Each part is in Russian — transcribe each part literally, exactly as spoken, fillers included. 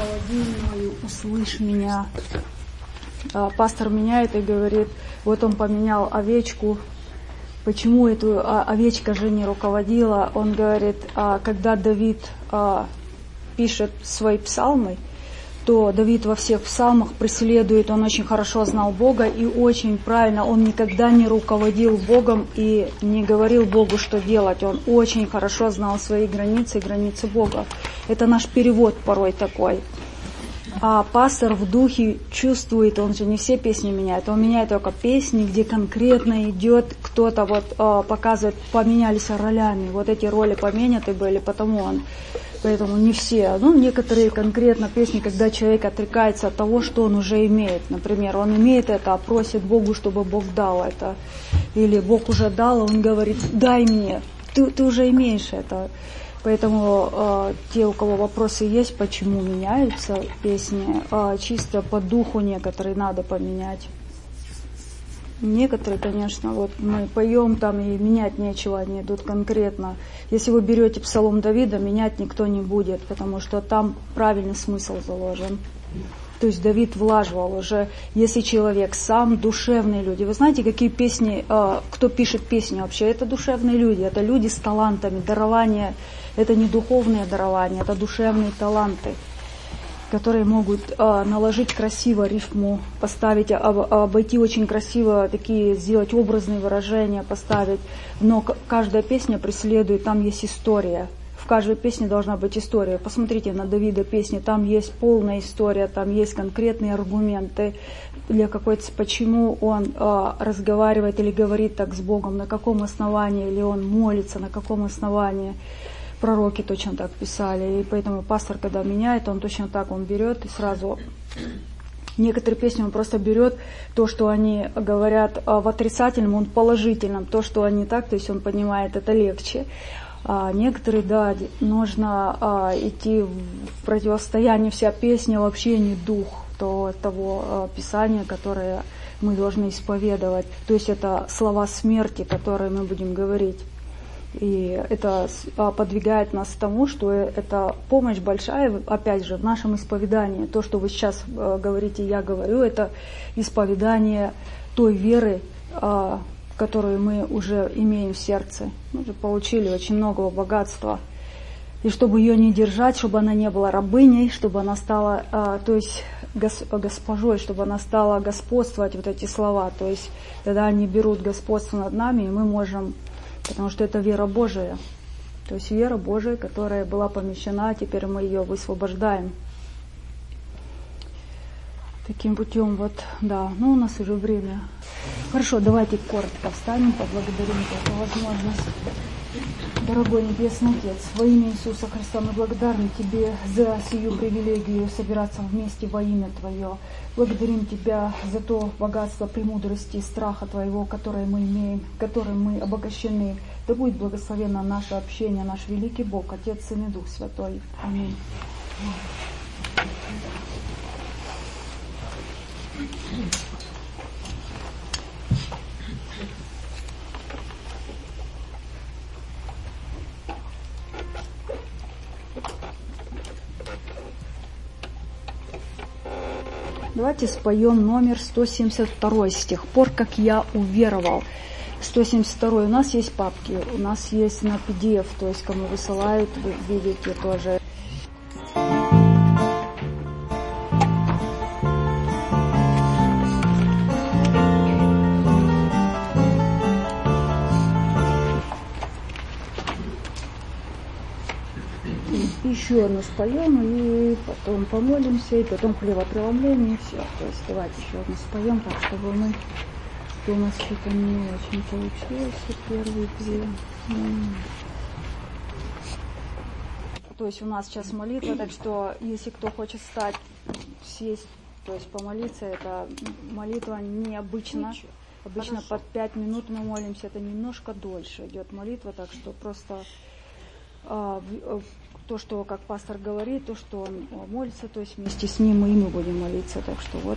руководи мною, услышь меня. Пастор меняет и говорит, вот он поменял овечку. Почему эту овечка же не руководила? Он говорит, когда Давид пишет свои псалмы, то Давид во всех псалмах преследует, он очень хорошо знал Бога и очень правильно, он никогда не руководил Богом и не говорил Богу, что делать. Он очень хорошо знал свои границы и границы Бога. Это наш перевод порой такой. А пастор в духе чувствует, он же не все песни меняет, он меняет только песни, где конкретно идет кто-то, вот э, показывает, поменялись ролями, вот эти роли поменяты были, потому он, поэтому не все, ну некоторые конкретно песни, когда человек отрекается от того, что он уже имеет, например, он имеет это, а просит Богу, чтобы Бог дал это, или Бог уже дал, он говорит, дай мне, ты, ты уже имеешь это. Поэтому э, те, у кого вопросы есть, почему меняются песни, э, чисто по духу некоторые надо поменять. Некоторые, конечно, вот мы поем там и менять нечего, они идут конкретно. Если вы берете Псалом Давида, менять никто не будет, потому что там правильный смысл заложен. То есть Давид влаживал уже, если человек сам, душевные люди. Вы знаете, какие песни, э, кто пишет песни вообще? Это душевные люди, это люди с талантами, дарования. Это не духовные дарования, это душевные таланты, которые могут э, наложить красиво рифму, поставить, об, обойти очень красиво, такие сделать образные выражения, поставить. Но к- каждая песня преследует, там есть история. В каждой песне должна быть история. Посмотрите на Давида песни, там есть полная история, там есть конкретные аргументы, для какой-то, почему он э, разговаривает или говорит так с Богом, на каком основании, или он молится, на каком основании. Пророки точно так писали, и поэтому пастор, когда меняет, он точно так, он берет и сразу... Некоторые песни он просто берет то, что они говорят в отрицательном, он в положительном, то, что они так, то есть он понимает, это легче. А некоторые, да, нужно а, идти в противостояние, вся песня вообще не дух то, того а, писания, которое мы должны исповедовать. То есть это слова смерти, которые мы будем говорить. И это подвигает нас к тому, что это помощь большая, опять же, в нашем исповедании. То, что вы сейчас говорите, я говорю, это исповедание той веры, которую мы уже имеем в сердце. Мы уже получили очень много богатства. И чтобы ее не держать, чтобы она не была рабыней, чтобы она стала, то есть госпожой, чтобы она стала господствовать, вот эти слова. То есть тогда они берут господство над нами, и мы можем... Потому что это вера Божия. То есть вера Божия, которая была помещена, теперь мы ее высвобождаем. Таким путем вот, да, ну у нас уже время. Хорошо, давайте коротко встанем, поблагодарим за эту возможность. Дорогой Небесный Отец, во имя Иисуса Христа мы благодарны Тебе за сию привилегию собираться вместе во имя Твое. Благодарим Тебя за то богатство премудрости и страха Твоего, которое мы имеем, которым мы обогащены. Да будет благословенно наше общение, наш великий Бог, Отец, Сын и Дух Святой. Аминь. Давайте споем номер сто семьдесят два. С тех пор, как я уверовал. сто семьдесят два. У нас есть папки, у нас есть на пи ди эф, то есть кому высылают, вы видите тоже. Еще одну споем, и потом помолимся, и потом хлебопреломление, и все. То есть давайте еще одну споем, так чтобы мы... У нас что-то не очень получилось, первые две. То есть у нас сейчас молитва, так что если кто хочет встать, сесть, то есть помолиться, это молитва необычна. Обычно Хорошо. Под пять минут мы молимся, это немножко дольше идет молитва, так что просто... А, то, что, как пастор говорит, то, что он молится, то есть вместе с ним и мы будем молиться. Так что вот.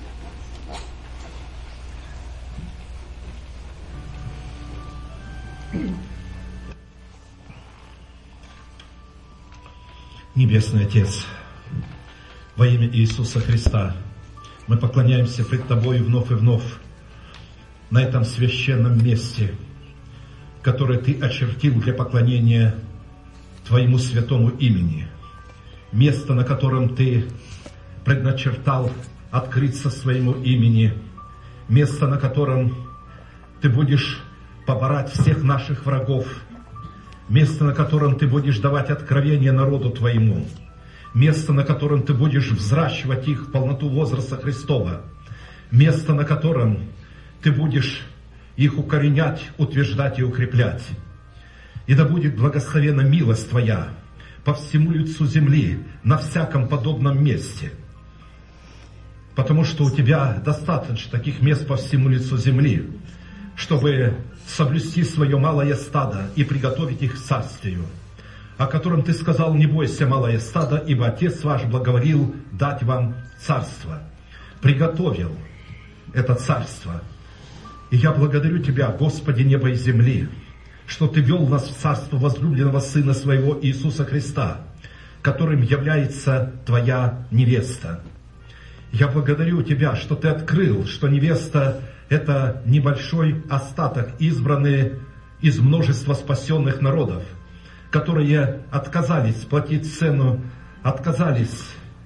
Небесный Отец, Во имя Иисуса Христа мы поклоняемся пред Тобой вновь и вновь на этом священном месте, которое Ты очертил для поклонения Твоему святому имени. Место, на котором Ты предначертал открыться своему имени. Место, на котором Ты будешь побороть всех наших врагов. Место, на котором Ты будешь давать откровение народу Твоему. Место, на котором Ты будешь взращивать их в полноту возраста Христова. Место, на котором Ты будешь их укоренять, утверждать и укреплять. И да будет благословена милость Твоя по всему лицу земли, на всяком подобном месте. Потому что у Тебя достаточно таких мест по всему лицу земли, чтобы соблюсти свое малое стадо и приготовить их к царствию, о котором Ты сказал: не бойся, малое стадо, ибо Отец ваш благоволил дать вам царство. Приготовил это царство. И я благодарю Тебя, Господи неба и земли, что Ты вел нас в царство возлюбленного Сына Своего Иисуса Христа, которым является Твоя невеста. Я благодарю Тебя, что Ты открыл, что невеста — это небольшой остаток, избранные из множества спасенных народов, которые отказались платить цену, отказались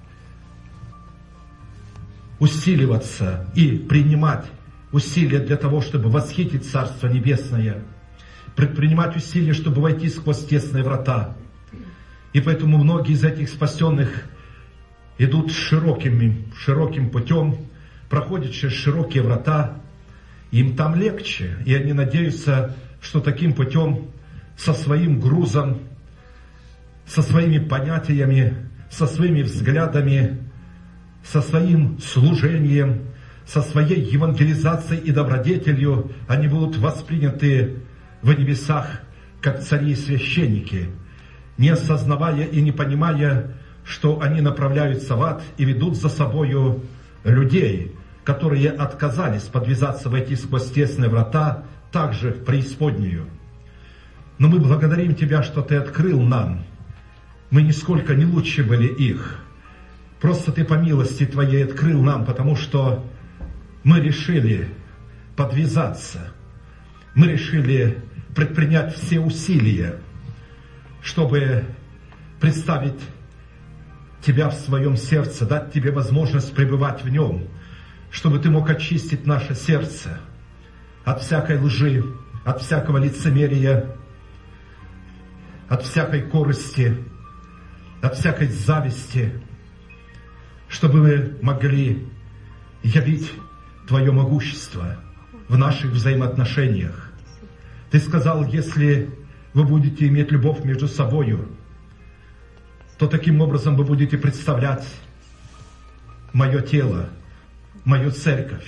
усиливаться и принимать усилия для того, чтобы восхитить Царство Небесное, предпринимать усилия, чтобы войти сквозь тесные врата. И поэтому многие из этих спасенных идут широким, широким путем, проходят через широкие врата, им там легче, и они надеются, что таким путем, со своим грузом, со своими понятиями, со своими взглядами, со своим служением, со своей евангелизацией и добродетелью они будут восприняты в небесах как цари и священники, не осознавая и не понимая, что они направляются в ад и ведут за собою людей, которые отказались подвязаться войти сквозь тесные врата, также в преисподнюю. Но мы благодарим Тебя, что Ты открыл нам. Мы нисколько не лучше были их. Просто Ты по милости Твоей открыл нам, потому что мы решили подвязаться. Мы решили предпринять все усилия, чтобы представить Тебя в своем сердце, дать Тебе возможность пребывать в нем, чтобы Ты мог очистить наше сердце от всякой лжи, от всякого лицемерия, от всякой корысти, от всякой зависти, чтобы мы могли явить Твое могущество в наших взаимоотношениях. Ты сказал: если вы будете иметь любовь между собою, то таким образом вы будете представлять мое тело, мою церковь.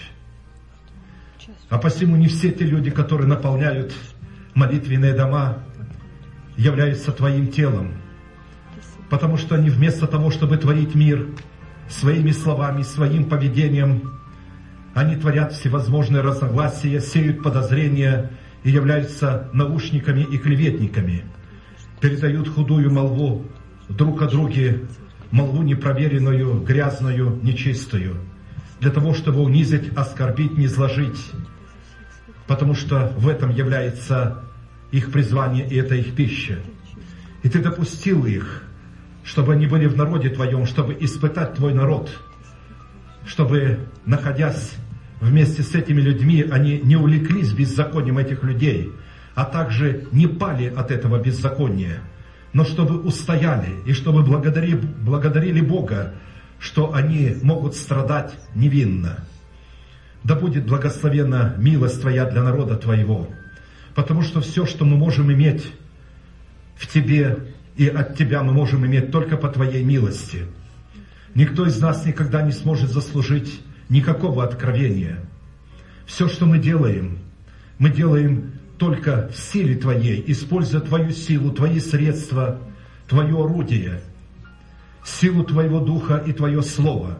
А посему не все те люди, которые наполняют молитвенные дома, являются Твоим телом. Потому что они вместо того, чтобы творить мир своими словами, своим поведением, они творят всевозможные разногласия, сеют подозрения и являются наушниками и клеветниками. Передают худую молву друг о друге, молву непроверенную, грязную, нечистую, для того, чтобы унизить, оскорбить, низложить, потому что в этом является их призвание, и это их пища. И Ты допустил их, чтобы они были в народе Твоем, чтобы испытать Твой народ, чтобы, находясь вместе с этими людьми, они не увлеклись беззаконием этих людей, а также не пали от этого беззакония, но чтобы устояли и чтобы благодарили, благодарили Бога, что они могут страдать невинно. Да будет благословена милость Твоя для народа Твоего, потому что все, что мы можем иметь в Тебе и от Тебя, мы можем иметь только по Твоей милости. Никто из нас никогда не сможет заслужить никакого откровения. Все, что мы делаем, мы делаем только в силе Твоей, используя Твою силу, Твои средства, Твое орудие, силу Твоего Духа и Твое Слово.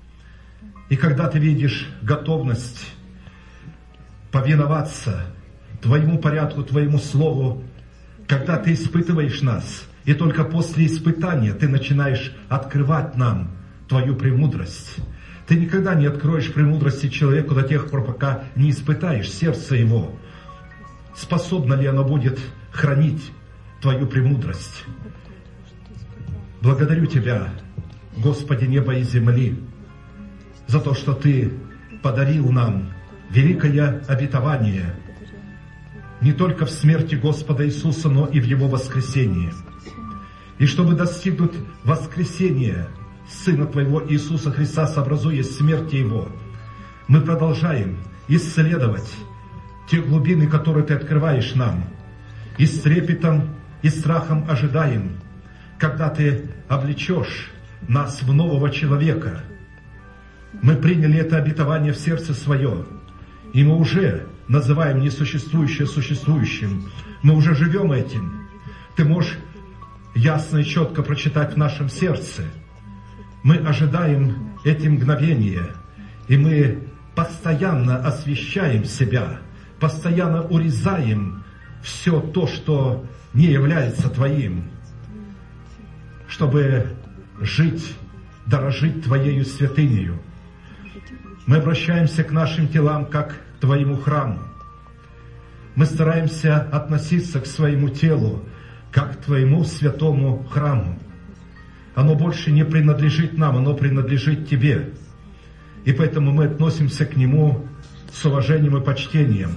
И когда Ты видишь готовность повиноваться Твоему порядку, Твоему Слову, когда Ты испытываешь нас, и только после испытания Ты начинаешь открывать нам Твою премудрость. Ты никогда не откроешь премудрости человеку до тех пор, пока не испытаешь сердце его. Способно ли оно будет хранить Твою премудрость? Благодарю Тебя, Господи неба и земли, за то, что Ты подарил нам великое обетование не только в смерти Господа Иисуса, но и в Его воскресении. И чтобы достигнуть воскресения Сына Твоего Иисуса Христа, сообразуясь смерти Его, мы продолжаем исследовать те глубины, которые Ты открываешь нам, и с трепетом и страхом ожидаем, когда Ты облечешь нас в нового человека. Мы приняли это обетование в сердце свое, и мы уже называем несуществующее существующим. Мы уже живем этим. Ты можешь ясно и четко прочитать в нашем сердце. Мы ожидаем эти мгновения, и мы постоянно освящаем себя, постоянно урезаем все то, что не является Твоим, чтобы жить, дорожить Твоею святынею. Мы обращаемся к нашим телам, как к Твоему храму. Мы стараемся относиться к своему телу, как к Твоему святому храму. Оно больше не принадлежит нам, оно принадлежит Тебе. И поэтому мы относимся к нему с уважением и почтением,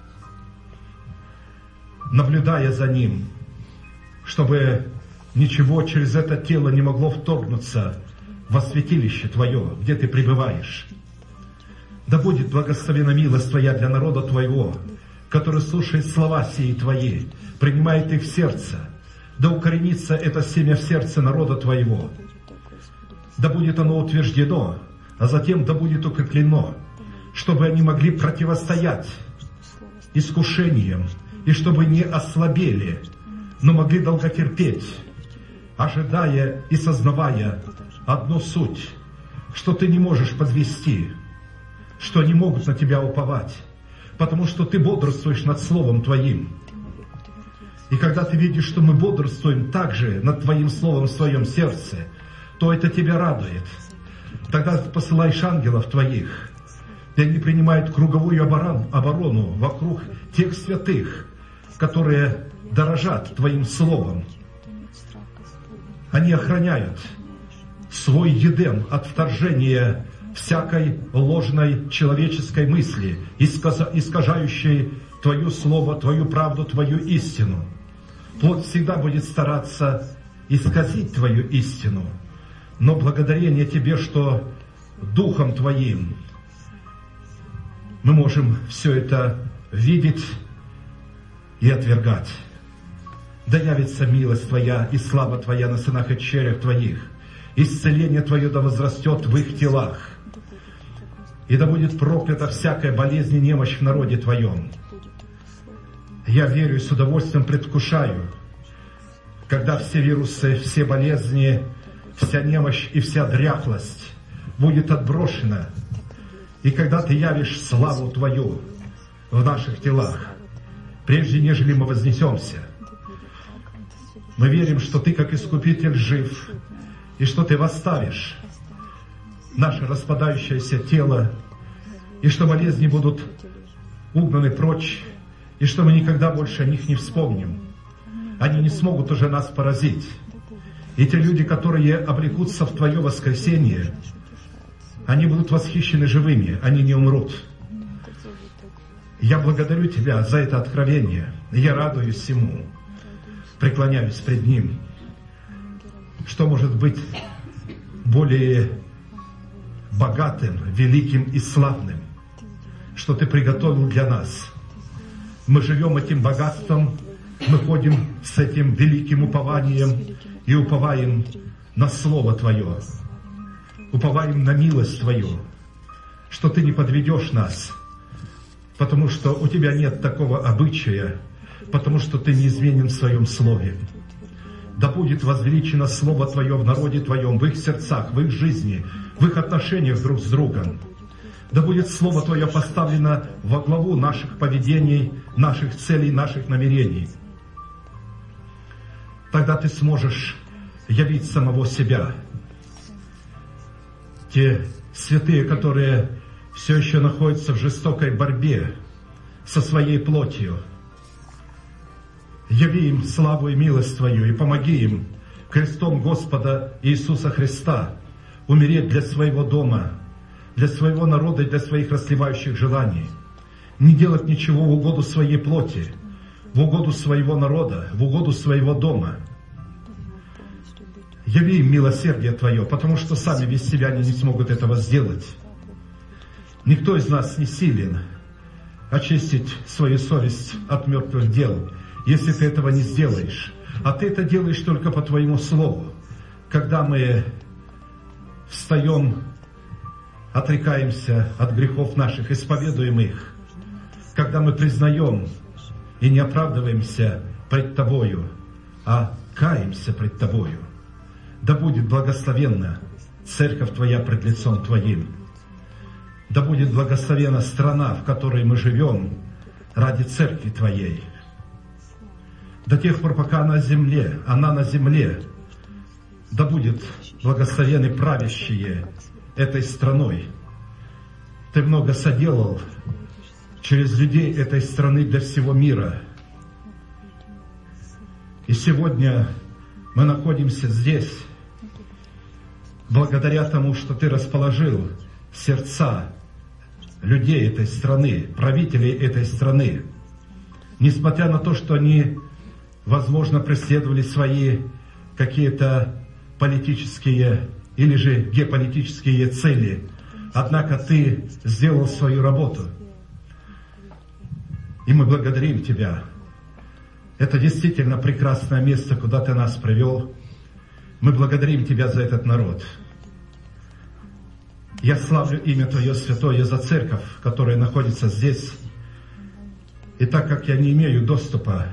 наблюдая за ним, чтобы ничего через это тело не могло вторгнуться во святилище Твое, где Ты пребываешь. Да будет благословена милость Твоя для народа Твоего, который слушает слова сии Твои, принимает их в сердце. Да укоренится это семя в сердце народа Твоего. Да будет оно утверждено, а затем да будет укреплено, чтобы они могли противостоять искушениям, и чтобы не ослабели, но могли долготерпеть, ожидая и сознавая одну суть, что Ты не можешь подвести, что они могут на Тебя уповать, потому что Ты бодрствуешь над Словом Твоим. И когда Ты видишь, что мы бодрствуем также над Твоим Словом в своем сердце, то это Тебя радует. Тогда Ты посылаешь ангелов Твоих, и они принимают круговую оборону, оборону вокруг тех святых, которые дорожат Твоим Словом. Они охраняют свой Едем от вторжения всякой ложной человеческой мысли, искажающей Твое Слово, Твою правду, Твою истину. Плоть всегда будет стараться исказить Твою истину, но благодарение Тебе, что Духом Твоим мы можем все это видеть и отвергать. Да явится милость Твоя и слава Твоя на сынах и дочерях Твоих. Исцеление Твое да возрастет в их телах. И да будет проклята всякая болезнь и немощь в народе Твоем. Я верю и с удовольствием предвкушаю, когда все вирусы, все болезни, вся немощь и вся дряхлость будет отброшена, и когда Ты явишь славу Твою в наших телах, прежде нежели мы вознесемся. Мы верим, что Ты, как Искупитель, жив, и что Ты восставишь наше распадающееся тело, и что болезни будут угнаны прочь, и что мы никогда больше о них не вспомним. Они не смогут уже нас поразить. И те люди, которые облекутся в Твое воскресение, они будут восхищены живыми, они не умрут. Я благодарю Тебя за это откровение, я радуюсь ему, преклоняюсь пред ним. Что может быть более богатым, великим и славным, что Ты приготовил для нас? Мы живем этим богатством, мы ходим с этим великим упованием и уповаем на Слово Твое, уповаем на милость Твою, что Ты не подведешь нас, потому что у Тебя нет такого обычая, потому что Ты неизменен в Своем Слове. Да будет возвеличено Слово Твое в народе Твоем, в их сердцах, в их жизни, в их отношениях друг с другом. Да будет Слово Твое поставлено во главу наших поведений, наших целей, наших намерений. Тогда Ты сможешь явить самого себя. те святые, которые все еще находятся в жестокой борьбе со своей плотью. Яви им славу и милость Твою, и помоги им крестом Господа Иисуса Христа умереть для своего дома, для своего народа и для своих расслевающих желаний. Не делать ничего в угоду своей плоти, в угоду своего народа, в угоду своего дома. Яви им милосердие Твое, потому что сами без Тебя они не смогут этого сделать. Никто из нас не силен очистить свою совесть от мертвых дел, если ты этого не сделаешь. А ты это делаешь только по Твоему Слову. Когда мы встаем, отрекаемся от грехов наших, исповедуем их, когда мы признаем и не оправдываемся пред Тобою, а каемся пред Тобою, да будет благословенна церковь Твоя пред лицом Твоим. Да будет благословена страна, в которой мы живем, ради церкви Твоей. До тех пор, пока она на земле, она на земле, да будет благословены правящие этой страной. Ты много соделал через людей этой страны для всего мира. И сегодня мы находимся здесь, благодаря тому, что Ты расположил сердца людей этой страны, правителей этой страны, несмотря на то, что они, возможно, преследовали свои какие-то политические или же геополитические цели, однако Ты сделал свою работу. И мы благодарим Тебя. Это действительно прекрасное место, куда Ты нас привел. Мы благодарим Тебя за этот народ. Я славлю имя Твое святое за церковь, которая находится здесь. И так как я не имею доступа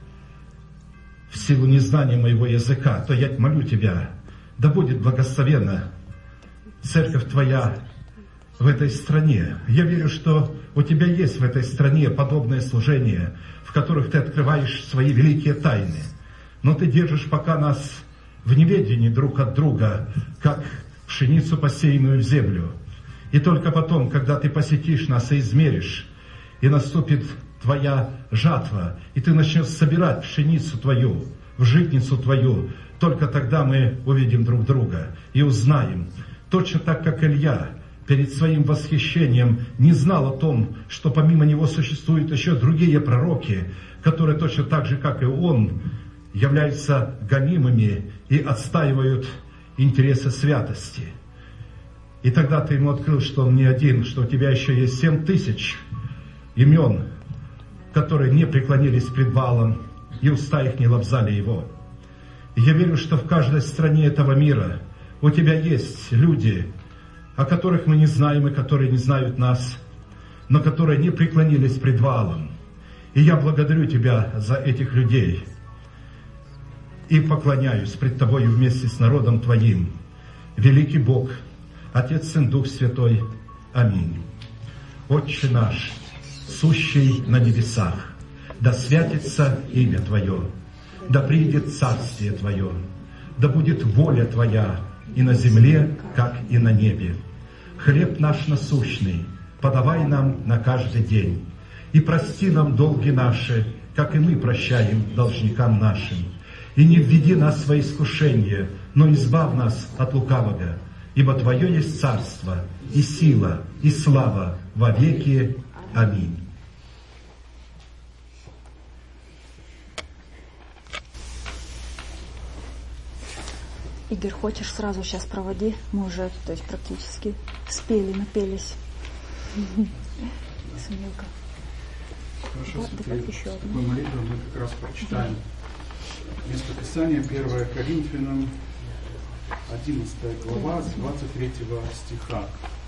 в силу незнания моего языка, то я молю Тебя, да будет благословенна церковь Твоя в этой стране. Я верю, что у Тебя есть в этой стране подобное служение, в которых Ты открываешь свои великие тайны. Но Ты держишь пока нас в неведении друг от друга, как пшеницу, посеянную в землю. И только потом, когда Ты посетишь нас и измеришь, и наступит Твоя жатва, и Ты начнешь собирать пшеницу Твою, в житницу Твою, только тогда мы увидим друг друга и узнаем. Точно так, как Илья перед своим восхищением не знал о том, что помимо него существуют еще другие пророки, которые точно так же, как и он, являются гонимыми и отстаивают интересы святости. И тогда Ты ему открыл, что он не один, что у тебя еще есть семь тысяч имен, которые не преклонились пред Ваалом, и уста их не лобзали его. И я верю, что в каждой стране этого мира у Тебя есть люди, о которых мы не знаем и которые не знают нас, но которые не преклонились пред Ваалом. И я благодарю Тебя за этих людей и поклоняюсь пред Тобою вместе с народом Твоим. Великий Бог, Отец, Сын, Дух Святой. Аминь. Отче наш, сущий на небесах, да святится имя Твое, да придет царствие Твое, да будет воля Твоя и на земле, как и на небе. Хлеб наш насущный подавай нам на каждый день, и прости нам долги наши, как и мы прощаем должникам нашим. И не введи нас во искушение, но избавь нас от лукавого, ибо Твое есть царство, и сила, и слава во веки. Аминь. Игорь, хочешь, сразу сейчас проводи? Мы уже, то есть, практически спели, напелись. Самилка. Хорошо, теперь такой молитвой мы как раз прочитаем место Писания, первое Коринфянам, одиннадцатая глава, с двадцать третьего стиха.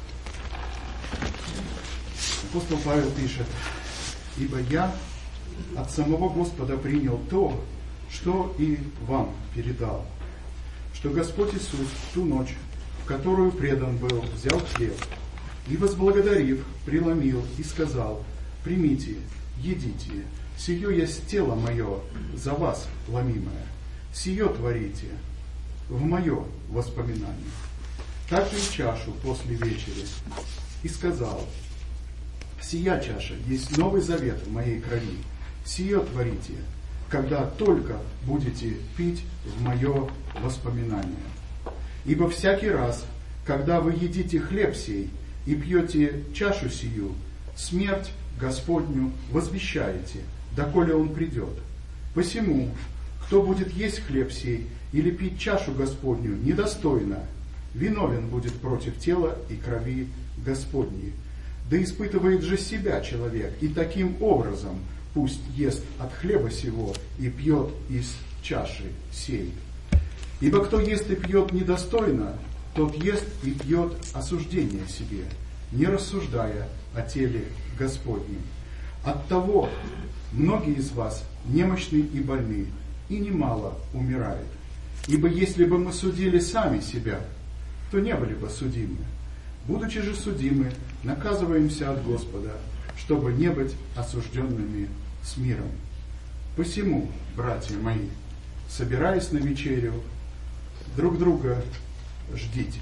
Апостол Павел пишет: «Ибо я от самого Господа принял то, что и вам передал, что Господь Иисус в ту ночь, в которую предан был, взял хлеб и, возблагодарив, преломил и сказал: примите, едите, сие есть тело мое, за вас ломимое, сие творите в мое воспоминание. также и чашу после вечери, и сказал: «Сия чаша есть новый завет в моей крови, сие творите, когда только будете пить в мое воспоминание. Ибо всякий раз, когда вы едите хлеб сей и пьете чашу сию, смерть Господню возвещаете, доколе он придет. Посему, кто будет есть хлеб сей или пить чашу Господню недостойно, виновен будет против тела и крови Господней. Да испытывает же себя человек, и таким образом пусть ест от хлеба сего и пьет из чаши сей. Ибо кто ест и пьет недостойно, тот ест и пьет осуждение себе, не рассуждая о теле Господнем. Оттого многие из вас немощны и больны, и немало умирает. Ибо если бы мы судили сами себя, то не были бы судимы. Будучи же судимы, наказываемся от Господа, чтобы не быть осужденными с миром. Посему, братья мои, собираясь на вечерю, друг друга ждите».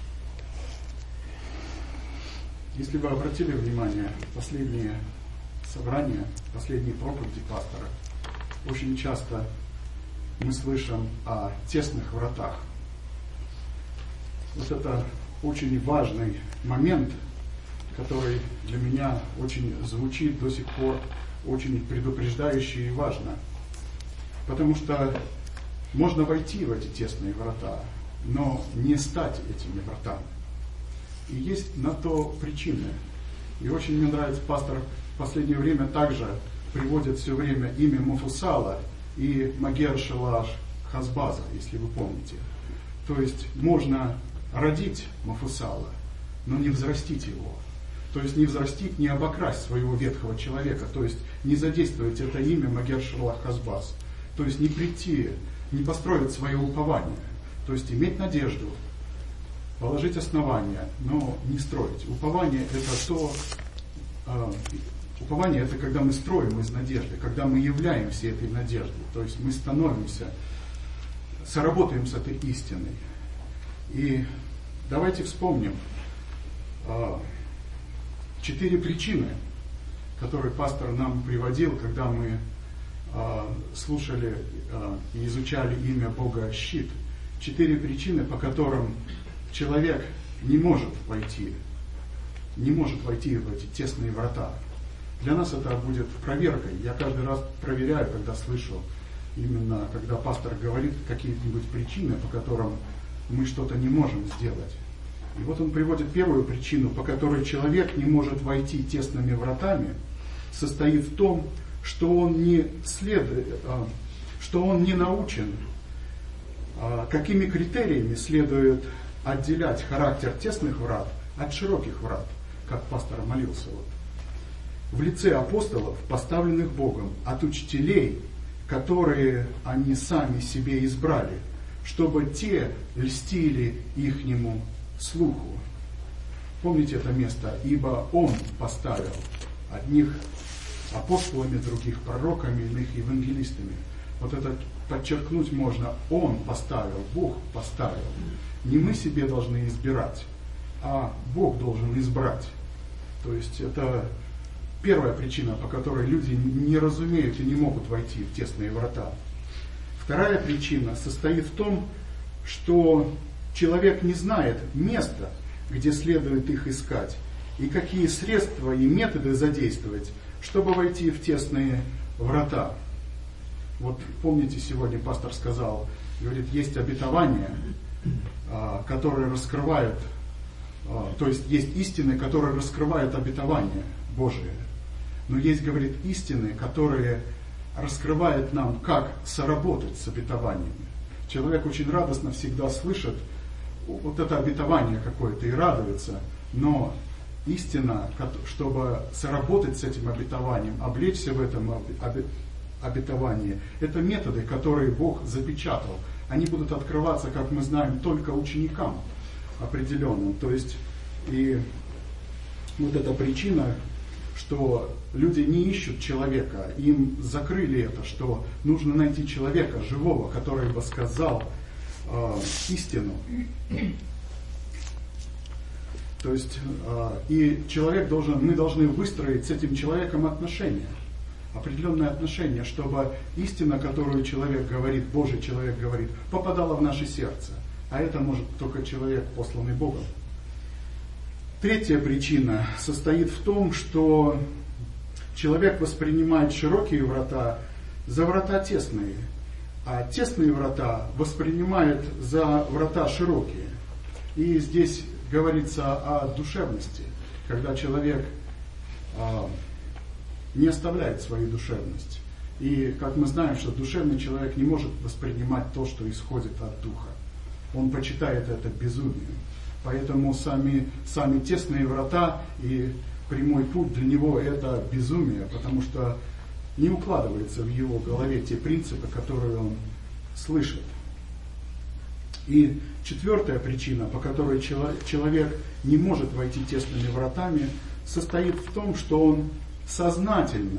Если вы обратили внимание, последние собрания, последние проповеди пастора, очень часто мы слышим о тесных вратах. Вот это очень важный момент, который для меня очень звучит до сих пор, очень предупреждающе и важно. Потому что можно войти в эти тесные врата, но не стать этими вратами. И есть на то причины. И очень мне нравится, пастор в последнее время также приводит все время имя Мафусала и Магер Шалаш Хазбаза, если вы помните. То есть можно родить Мафусала, но не взрастить его. То есть не взрастить, не обокрасть своего ветхого человека. То есть не задействовать это имя Магер Шалаш Хазбаз. То есть не прийти, не построить свое упование. То есть иметь надежду, положить основания, но не строить. Упование это то, э, упование это когда мы строим из надежды, когда мы являемся этой надеждой. То есть мы становимся, соработаем с этой истиной. И давайте вспомним э, четыре причины, которые пастор нам приводил, когда мы э, слушали э, и изучали имя Бога Щит. Четыре причины, по которым человек не может войти, не может войти в эти тесные врата. Для нас это будет проверкой. Я каждый раз проверяю, когда слышу, именно когда пастор говорит какие-нибудь причины, по которым мы что-то не можем сделать. И вот он приводит первую причину, по которой человек не может войти тесными вратами, состоит в том, что он не следует, что он не научен, какими критериями следует отделять характер тесных врат от широких врат, как пастор молился. Вот. В лице апостолов, поставленных Богом, от учителей, которые они сами себе избрали, чтобы те льстили ихнему слуху. Помните это место? Ибо Он поставил одних апостолами, других пророками, иных евангелистами. Вот это подчеркнуть можно. Он поставил, Бог поставил. Не мы себе должны избирать, а Бог должен избрать. То есть это первая причина, по которой люди не разумеют и не могут войти в тесные врата. Вторая причина состоит в том, что человек не знает места, где следует их искать, и какие средства и методы задействовать, чтобы войти в тесные врата. Вот помните, сегодня пастор сказал, говорит, есть обетования, которые раскрывают, то есть есть истины, которые раскрывают обетования Божие. Но есть, говорит, истины, которые раскрывают нам, как соработать с обетованиями. Человек очень радостно всегда слышит вот это обетование какое-то и радуется, но истина, чтобы соработать с этим обетованием, облечься в этом обетовании, это методы, которые Бог запечатал. Они будут открываться, как мы знаем, только ученикам определенным. То есть, и вот эта причина, что люди не ищут человека, им закрыли это, что нужно найти человека живого, который бы сказал э, истину. То есть, и человек должен, мы должны выстроить с этим человеком отношения, определенные отношения, чтобы истина, которую человек говорит, Божий человек говорит, попадала в наше сердце. А это может только человек, посланный Богом. Третья причина состоит в том, что человек воспринимает широкие врата за врата тесные, а тесные врата воспринимает за врата широкие. И здесь говорится о душевности, когда человек а, не оставляет свою душевность. И как мы знаем, что душевный человек не может воспринимать то, что исходит от духа. Он почитает это безумием. Поэтому сами, сами тесные врата и прямой путь для него это безумие, потому что не укладываются в его голове те принципы, которые он слышит. И четвертая причина, по которой человек не может войти тесными вратами, состоит в том, что он сознательно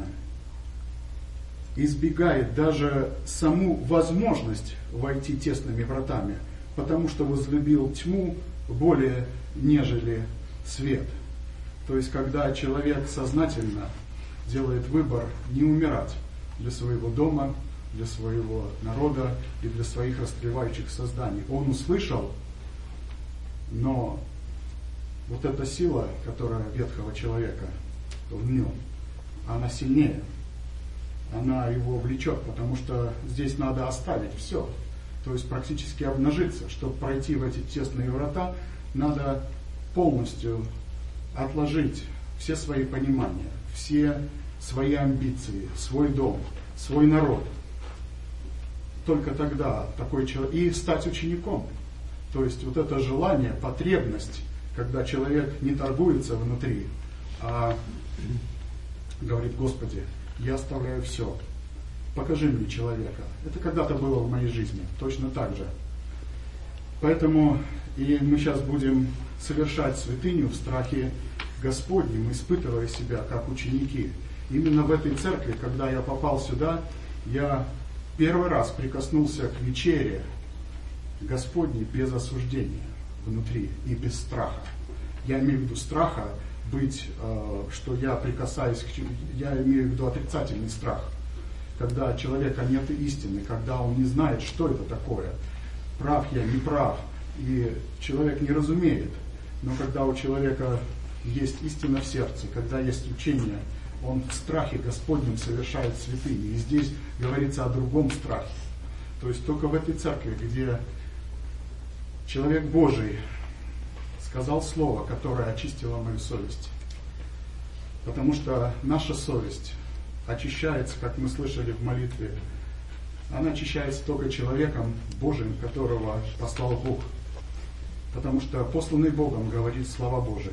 избегает даже саму возможность войти тесными вратами, потому что возлюбил тьму более нежели свет. То есть, когда человек сознательно делает выбор не умирать для своего дома, для своего народа и для своих растлевающих созданий. Он услышал, но вот эта сила, которая ветхого человека в нем, она сильнее. Она его влечет, потому что здесь надо оставить все. То есть практически обнажиться. Чтобы пройти в эти тесные врата, надо полностью отложить все свои понимания, все свои амбиции, свой дом, свой народ. Только тогда такой человек... И стать учеником. То есть вот это желание, потребность, когда человек не торгуется внутри, а говорит: Господи, я оставляю все. Покажи мне человека. Это когда-то было в моей жизни. Точно так же. Поэтому и мы сейчас будем совершать святыню в страхе Господнем, испытывая себя как ученики. Именно в этой церкви, когда я попал сюда, я первый раз прикоснулся к вечере Господней без осуждения внутри и без страха. Я имею в виду страха быть, что я прикасаюсь к... Я имею в виду отрицательный страх. Когда человека нет истины, когда он не знает, что это такое. Прав я, не прав. И человек не разумеет. Но когда у человека есть истина в сердце, когда есть учение, он в страхе Господнем совершает святыни. И здесь говорится о другом страхе. То есть только в этой церкви, где человек Божий сказал слово, которое очистило мою совесть. Потому что наша совесть очищается, как мы слышали в молитве, она очищается только человеком Божиим, которого послал Бог. Потому что посланный Богом говорит слова Божии.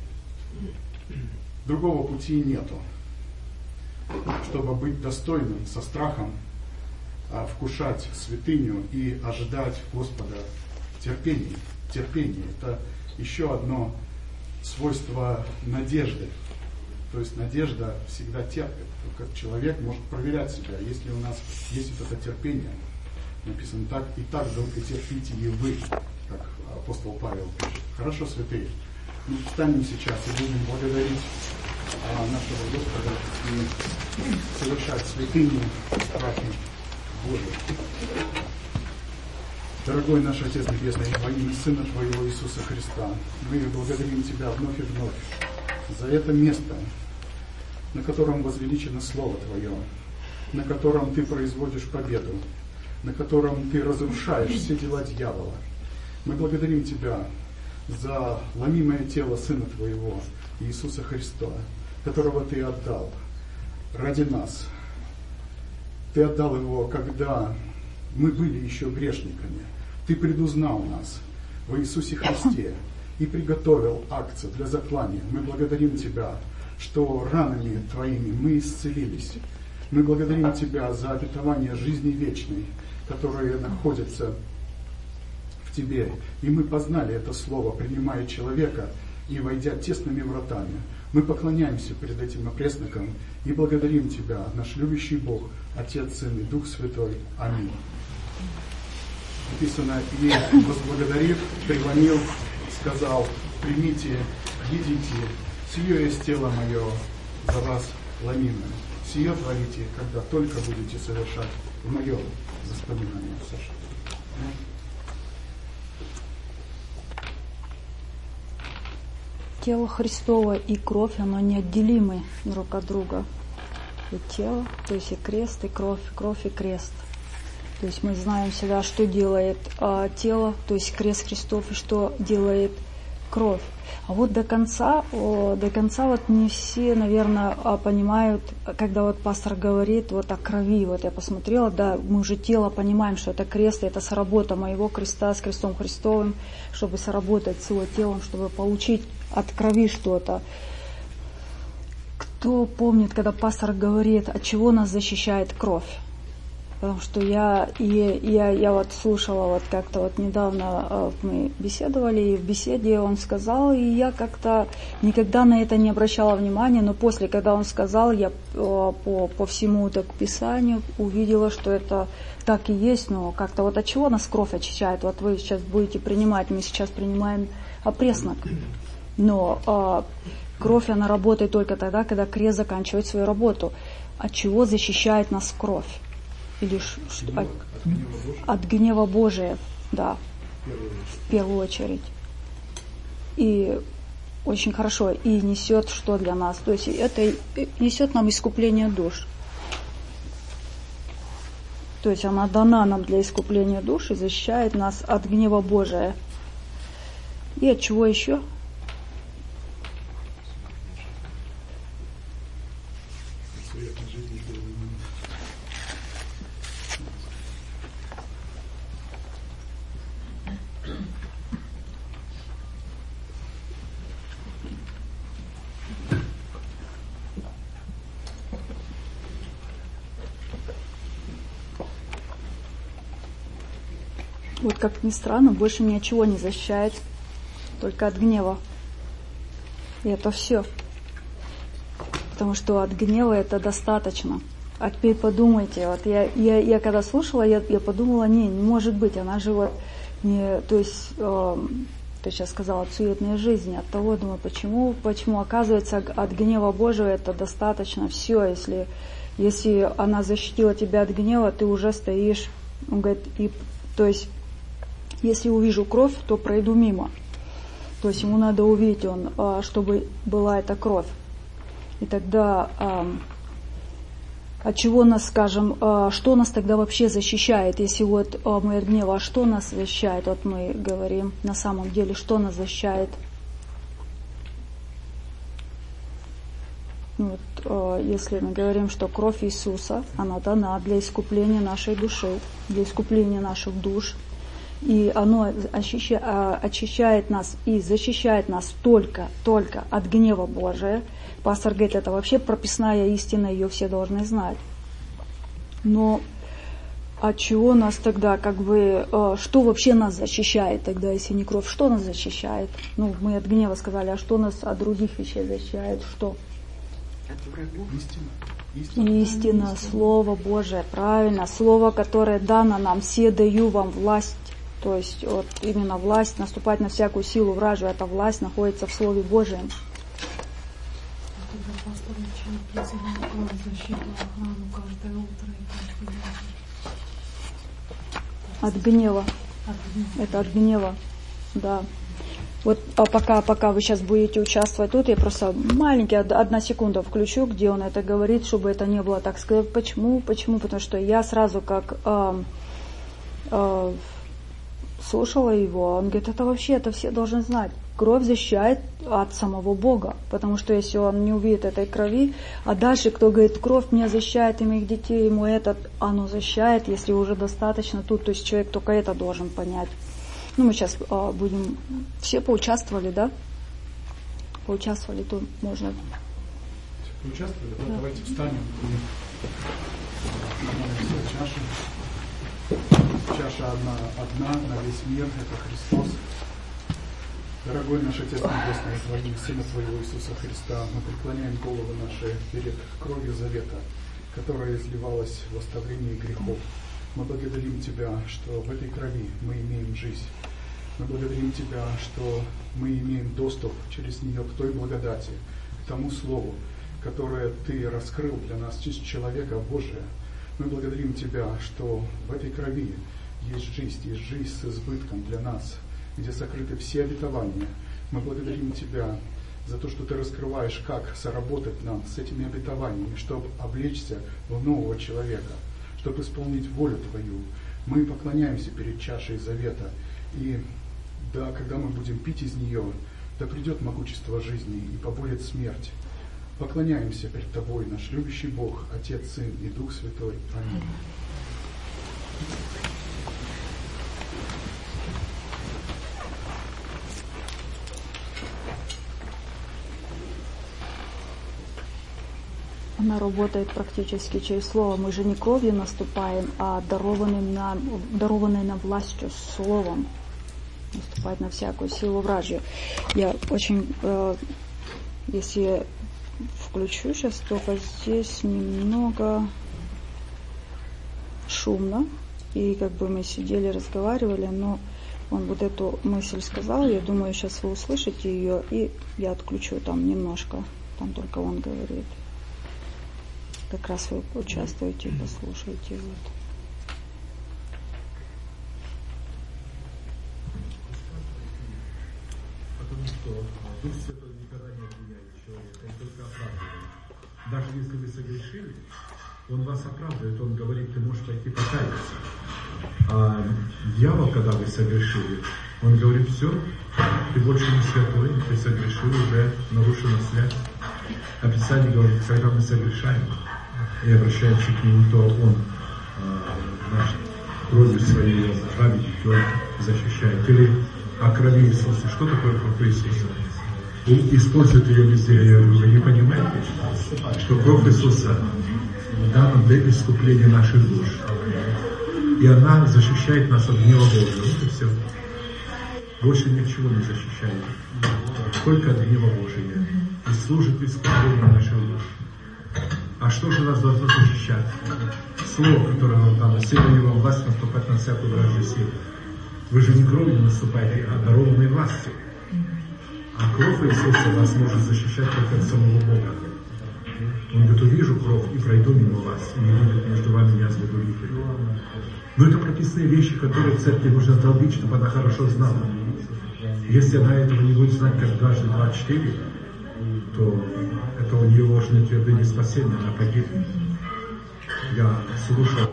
Другого пути нету. Чтобы быть достойным, со страхом вкушать святыню и ожидать Господа терпения. Терпение – это еще одно свойство надежды. То есть надежда всегда терпит. Только человек может проверять себя, если у нас есть вот это терпение. Написано так: и так долго терпите и вы, как апостол Павел пишет. Хорошо, святые. Мы встанем сейчас и будем благодарить а, нашего Господа и совершать святыню в страхе Божьем. Дорогой наш Отец Небесный, во имя Сына Твоего Иисуса Христа, мы благодарим Тебя вновь и вновь за это место, на котором возвеличено Слово Твое, на котором Ты производишь победу, на котором Ты разрушаешь все дела дьявола. Мы благодарим Тебя за ломимое тело Сына Твоего, Иисуса Христа, которого Ты отдал ради нас. Ты отдал Его, когда мы были еще грешниками. Ты предузнал нас во Иисусе Христе и приготовил акцию для заклания. Мы благодарим Тебя, что ранами Твоими мы исцелились. Мы благодарим Тебя за обетование жизни вечной, которое находится в Тебе. И мы познали это Слово, принимая человека и войдя тесными вратами. Мы поклоняемся перед этим опресноком и благодарим Тебя, наш любящий Бог, Отец, Сын и Дух Святой. Аминь. Написано: и возблагодарив, преклонил, сказал: примите, едите, сие есть тело мое за вас ломимое. Сие творите, когда только будете совершать в мое воспоминание. Саша. Тело Христово и кровь, оно неотделимы друг от друга. И тело, то есть и крест, и кровь, кровь и крест. То есть мы знаем всегда, что делает а, тело, то есть крест Христов, и что делает кровь. А вот до конца, о, до конца вот не все, наверное, понимают, когда вот пастор говорит вот о крови. Вот я посмотрела, да, мы уже тело понимаем, что это крест, и это соработа моего креста с крестом Христовым, чтобы соработать с его телом, чтобы получить от крови что-то. Кто помнит, когда пастор говорит, от чего нас защищает кровь? Потому что я, и, я, я вот слушала, вот как-то вот недавно мы беседовали, и в беседе он сказал, и я как-то никогда на это не обращала внимания, но после, когда он сказал, я по, по всему так Писанию увидела, что это так и есть, но как-то вот от чего нас кровь очищает? Вот вы сейчас будете принимать, мы сейчас принимаем опреснок, но а, кровь, она работает только тогда, когда крест заканчивает свою работу. От чего защищает нас кровь? Или от, от, от гнева Божия, да, в первую очередь. И очень хорошо, и несет что для нас? То есть это несет нам искупление душ. То есть она дана нам для искупления душ и защищает нас от гнева Божия. И от чего еще? Вот как ни странно, больше ни от чего не защищает, только от гнева. И это все. Потому что от гнева это достаточно. А теперь подумайте, вот я, я, я когда слушала, я, я подумала, не, не может быть, она же вот, не, то есть, э, ты сейчас сказала, от суетной жизни, от того, думаю, почему, почему, оказывается, от гнева Божьего это достаточно, все, если, если она защитила тебя от гнева, ты уже стоишь, он говорит, и, то есть, если увижу кровь, то пройду мимо. То есть ему надо увидеть, он, чтобы была эта кровь. И тогда от чего нас, скажем, что нас тогда вообще защищает, если вот мы от гнева, что нас защищает? Вот мы говорим на самом деле, что нас защищает? Вот, если мы говорим, что кровь Иисуса, она дана для искупления нашей души, для искупления наших душ. И оно очищает нас и защищает нас только, только от гнева Божия. Пастор говорит, это вообще прописная истина, ее все должны знать. Но от чего нас тогда, как бы, что вообще нас защищает тогда, если не кровь? Что нас защищает? Ну, мы от гнева сказали, а что нас от других вещей защищает? Что? От врагов. Истина. Истина. Истина, Слово Божие, правильно. Слово, которое дано нам, все даю вам власть. То есть вот именно власть, наступать на всякую силу вражью, эта власть находится в Слове Божьем. От гнева. Это от гнева, да. Вот а пока, пока вы сейчас будете участвовать тут, я просто маленький, одна секунда включу, где он это говорит, чтобы это не было так сказать. Почему? Почему? Потому что я сразу как... Э, э, слушала его, он говорит, это вообще, это все должны знать. Кровь защищает от самого Бога, потому что если он не увидит этой крови, а дальше кто говорит, кровь меня защищает и моих детей, ему это, оно защищает, если уже достаточно тут, то есть человек только это должен понять. Ну, мы сейчас а, будем, все поучаствовали, да? Поучаствовали, то можно. Все поучаствовали, да? Да. Давайте встанем. Чаша. Чаша одна, одна на весь мир, это Христос. Дорогой наш Отец Небесный, во имя Сына Твоего Иисуса Христа, мы преклоняем головы наши перед кровью завета, которая изливалась в оставлении грехов. Мы благодарим Тебя, что в этой крови мы имеем жизнь. Мы благодарим Тебя, что мы имеем доступ через нее к той благодати, к тому Слову, которое Ты раскрыл для нас через человека Божия. Мы благодарим Тебя, что в этой крови есть жизнь, есть жизнь с избытком для нас, где сокрыты все обетования. Мы благодарим Тебя за то, что Ты раскрываешь, как соработать нам с этими обетованиями, чтобы облечься в нового человека, чтобы исполнить волю Твою. Мы поклоняемся перед чашей завета, и да, когда мы будем пить из нее, да придет могущество жизни и поборет смерть. Поклоняемся перед Тобой, наш любящий Бог, Отец, Сын и Дух Святой. Аминь. Она работает практически через слово. Мы же не кровью наступаем, а дарованным нам, дарованной нам властью, словом. Наступать на всякую силу вражью. Я очень, э, если включу сейчас, только здесь немного шумно. И как бы мы сидели, разговаривали, но он вот эту мысль сказал, я думаю, сейчас вы услышите ее, и я отключу там немножко. Там только он говорит. Как раз вы участвуете, послушайте. Вот. Потому что Дух Святой никогда не обвиняет человека, он только оправдывает. Даже если вы согрешили, он вас оправдывает, он говорит, ты можешь пойти покаяться. А дьявол, когда вы согрешили, он говорит, все, ты больше не святой, ты согрешил, уже нарушена связь. А Писание говорит, когда мы согрешаем и обращаемся к нему, то он э, наш кровью своей праведник, он защищает. Или о крови Иисуса. Что такое кровь Иисуса? И используют ее везде. Я говорю, вы не понимаете, что кровь Иисуса дана для искупления наших душ. И она защищает нас от гнева Божьего. Вот и все. Больше ничего не защищает. Только от гнева Божьего. И служит искуплению наших душ. А что же нас должно защищать? Слово, которое нам дано. Сила его власть наступать на всякую вражью силу. Вы же не кровью наступаете, а дарованной властью. А кровь Иисуса вас может защищать только от самого Бога. Он говорит, увижу кровь и пройду мимо вас, и не будет между вами язвы дурителей. Но это прописные вещи, которые в церкви нужно долбить, чтобы она хорошо знала. Если она этого не будет знать, как дважды два четыре, то это у нее ложное твердыня спасения, она погибнет. Я слушал.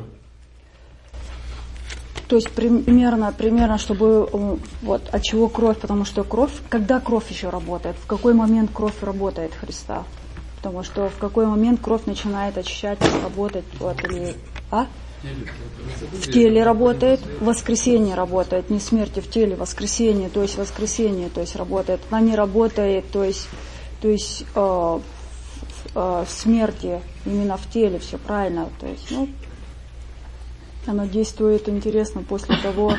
То есть примерно, примерно, чтобы вот от чего кровь, потому что кровь, когда кровь еще работает, в какой момент кровь работает Христа, потому что в какой момент кровь начинает очищать, работать, вот или а? В теле работает, в воскресенье работает, не смерти в теле, воскресенье, то есть воскресенье, то есть работает, она не работает, то есть, то есть э, э, в смерти именно в теле, все правильно, то есть, ну. Оно действует интересно после того,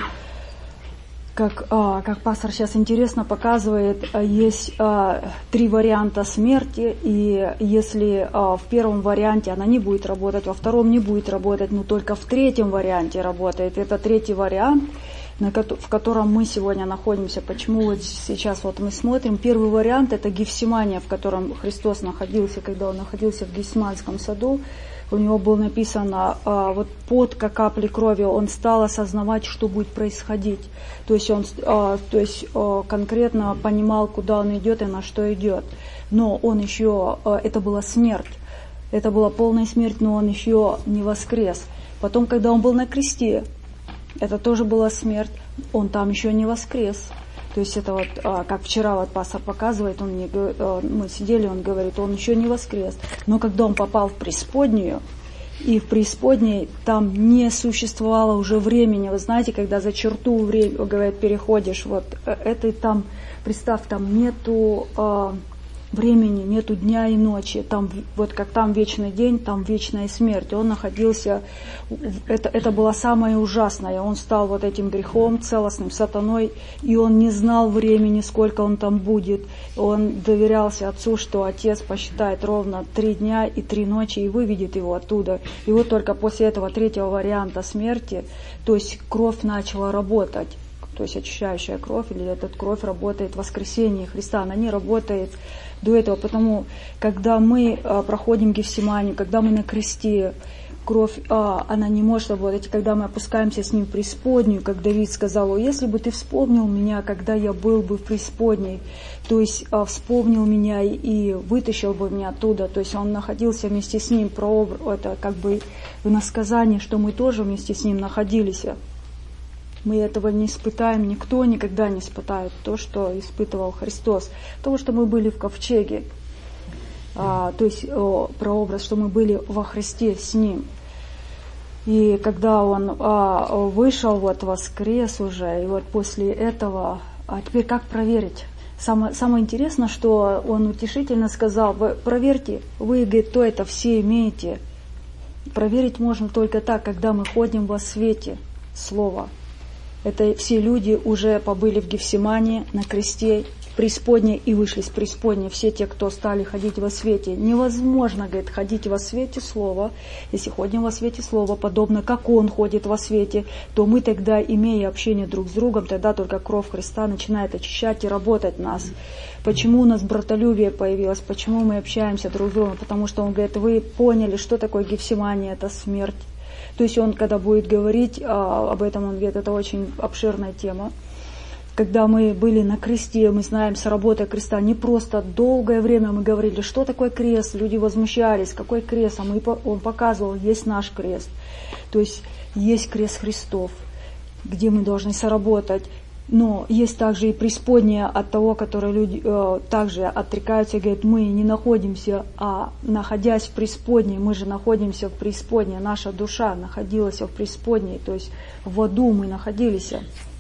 как, а, как пастор сейчас интересно показывает, а, есть а, три варианта смерти, и если а, в первом варианте она не будет работать, во втором не будет работать, но только в третьем варианте работает. Это третий вариант, на ко- в котором мы сегодня находимся. Почему вот сейчас вот мы смотрим? Первый вариант — это Гефсимания, в котором Христос находился, когда Он находился в Гефсиманском саду. У него было написано, а, вот под как капли крови он стал осознавать, что будет происходить. То есть он а, то есть, а, конкретно понимал, куда он идет и на что идет. Но он еще, а, это была смерть. Это была полная смерть, но он еще не воскрес. Потом, когда он был на кресте, это тоже была смерть, он там еще не воскрес. То есть это вот, как вчера вот пастор показывает, он мне, мы сидели, он говорит, он еще не воскрес. Но когда он попал в преисподнюю, и в преисподней там не существовало уже времени. Вы знаете, когда за черту времени, говорят, переходишь, вот это там, представь, там нету э, времени, нету дня и ночи. Там, вот как там вечный день, там вечная смерть. Он находился, это, это было самое ужасное. Он стал вот этим грехом целостным, сатаной, и он не знал времени, сколько он там будет. Он доверялся Отцу, что Отец посчитает ровно три дня и три ночи и выведет его оттуда. И вот только после этого третьего варианта смерти, то есть кровь начала работать. то есть очищающая кровь, или эта кровь работает в воскресении Христа, она не работает до этого, потому когда мы а, проходим Гефсиманию, когда мы на кресте, кровь, а, она не может работать, когда мы опускаемся с ним в преисподнюю, как Давид сказал: «О, если бы ты вспомнил меня, когда я был бы в преисподней», то есть а, вспомнил меня и, и вытащил бы меня оттуда, то есть он находился вместе с ним, прообраз, это как бы иносказание, что мы тоже вместе с ним находились. Мы этого не испытаем, никто никогда не испытает то, что испытывал Христос, того, что мы были в ковчеге. А, то есть о, прообраз, что мы были во Христе с Ним. И когда Он а, вышел, вот воскрес уже, и вот после этого, а теперь как проверить? Самое, самое интересное, что Он утешительно сказал: вы проверьте, вы, говорит, то это все имеете. Проверить можем только так, когда мы ходим во свете Слова. Это все люди уже побыли в Гефсимании, на кресте, в преисподней и вышли с преисподней. Все те, кто стали ходить во свете. Невозможно, говорит, ходить во свете Слова. Если ходим во свете Слова, подобно как Он ходит во свете, то мы тогда, имея общение друг с другом, тогда только кровь Христа начинает очищать и работать в нас. Почему у нас братолюбие появилось? Почему мы общаемся друг с другом? Потому что Он говорит: вы поняли, что такое Гефсимания, это смерть. То есть Он, когда будет говорить а, об этом, Он говорит, это очень обширная тема. Когда мы были на кресте, мы знаем, с работой креста, не просто долгое время мы говорили, что такое крест, люди возмущались, какой крест, а мы, он показывал, есть наш крест. То есть есть крест Христов, где мы должны соработать. Но есть также и преисподняя от того, который люди э, также отрекаются и говорят: мы не находимся, а находясь в преисподней, мы же находимся в преисподней, наша душа находилась в преисподней, то есть в аду мы находились.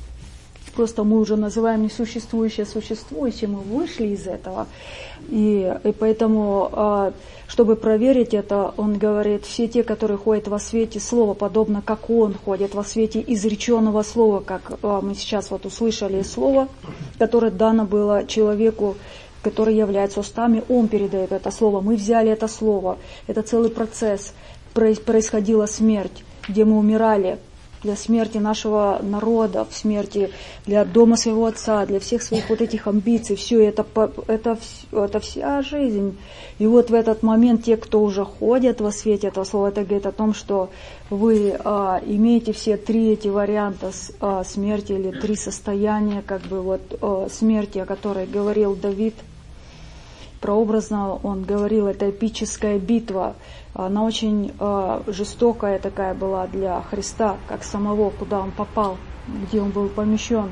Просто мы уже называем несуществующее существующее, мы вышли из этого. И, и поэтому, чтобы проверить это, он говорит: все те, которые ходят во свете Слова, подобно как Он ходит во свете изреченного Слова, как мы сейчас вот услышали Слово, которое дано было человеку, который является устами, он передает это Слово. Мы взяли это Слово, это целый процесс. Происходила смерть, где мы умирали, для смерти нашего народа, в смерти для дома своего отца, для всех своих вот этих амбиций, все это, это, это вся жизнь. И вот в этот момент те, кто уже ходят во свете этого слова, это говорит о том, что вы а, имеете все три эти варианта с, а, смерти, или три состояния, как бы вот а, смерти, о которой говорил Давид. Прообразно он говорил, это эпическая битва. Она очень э, жестокая такая была для Христа, как самого, куда он попал, где он был помещен.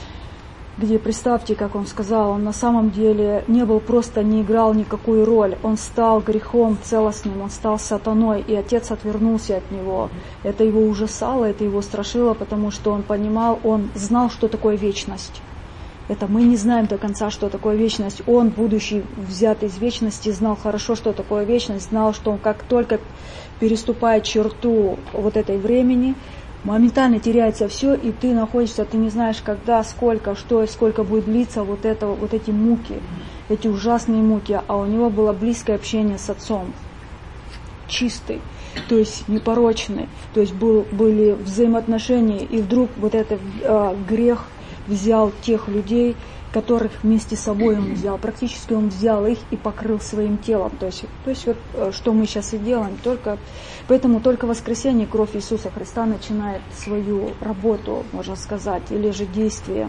Где, представьте, как он сказал, он на самом деле не был просто, не играл никакую роль. Он стал грехом целостным, он стал сатаной, и Отец отвернулся от него. Это его ужасало, это его страшило, потому что он понимал, он знал, что такое вечность. Это мы не знаем до конца, что такое вечность. Он, будучи взят из вечности, знал хорошо, что такое вечность, знал, что он как только переступает черту вот этой времени, моментально теряется все, и ты находишься, ты не знаешь, когда, сколько, что и сколько будет длиться вот, это, вот эти муки, эти ужасные муки. А у него было близкое общение с Отцом, чистый, то есть непорочный, то есть был, были взаимоотношения, и вдруг вот этот э, грех взял тех людей, которых вместе с собой он взял. Практически он взял их и покрыл своим телом. То есть, то есть вот, что мы сейчас и делаем. Только, поэтому только в воскресенье кровь Иисуса Христа начинает свою работу, можно сказать, или же действие.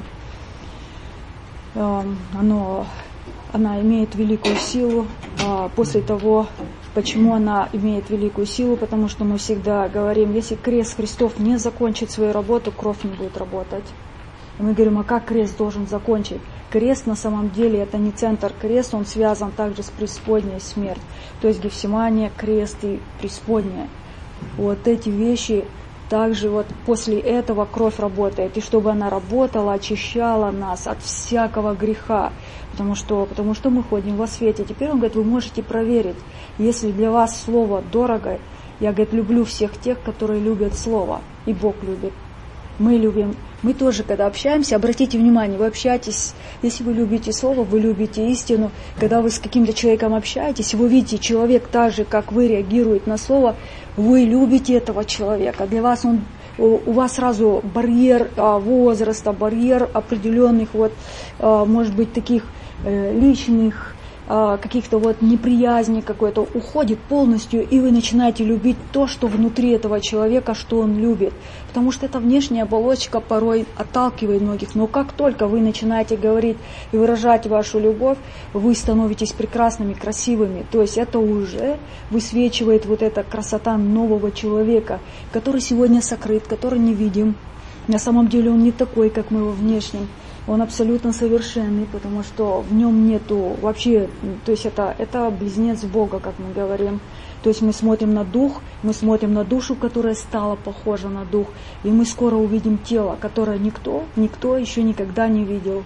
Оно, она имеет великую силу. После того, почему она имеет великую силу, потому что мы всегда говорим, если крест Христов не закончит свою работу, кровь не будет работать. И мы говорим, а как крест должен закончить? Крест на самом деле это не центр. Крест, он связан также с преисподней, смерть. То есть Гефсимания, крест и преисподняя. Вот эти вещи, также вот после этого кровь работает. И чтобы она работала, очищала нас от всякого греха. Потому что, потому что мы ходим во свете. Теперь он говорит, вы можете проверить. Если для вас слово дорого, я, говорит, люблю всех тех, которые любят слово. И Бог любит. Мы любим, мы тоже, когда общаемся, обратите внимание, вы общаетесь, если вы любите Слово, вы любите истину, когда вы с каким-то человеком общаетесь, вы видите, человек так же, как вы, реагирует на Слово, вы любите этого человека, для вас он у, у вас сразу барьер а, возраста, барьер определенных, вот, а, может быть, таких а, личных, а, каких-то вот неприязни какой-то уходит полностью, и вы начинаете любить то, что внутри этого человека, что он любит. Потому что эта внешняя оболочка порой отталкивает многих. Но как только вы начинаете говорить и выражать вашу любовь, вы становитесь прекрасными, красивыми. То есть это уже высвечивает вот эта красота нового человека, который сегодня сокрыт, который невидим. На самом деле он не такой, как мы его внешнем. Он абсолютно совершенный, потому что в нем нету вообще, то есть это, это близнец Бога, как мы говорим. То есть мы смотрим на дух, мы смотрим на душу, которая стала похожа на дух, и мы скоро увидим тело, которое никто, никто еще никогда не видел.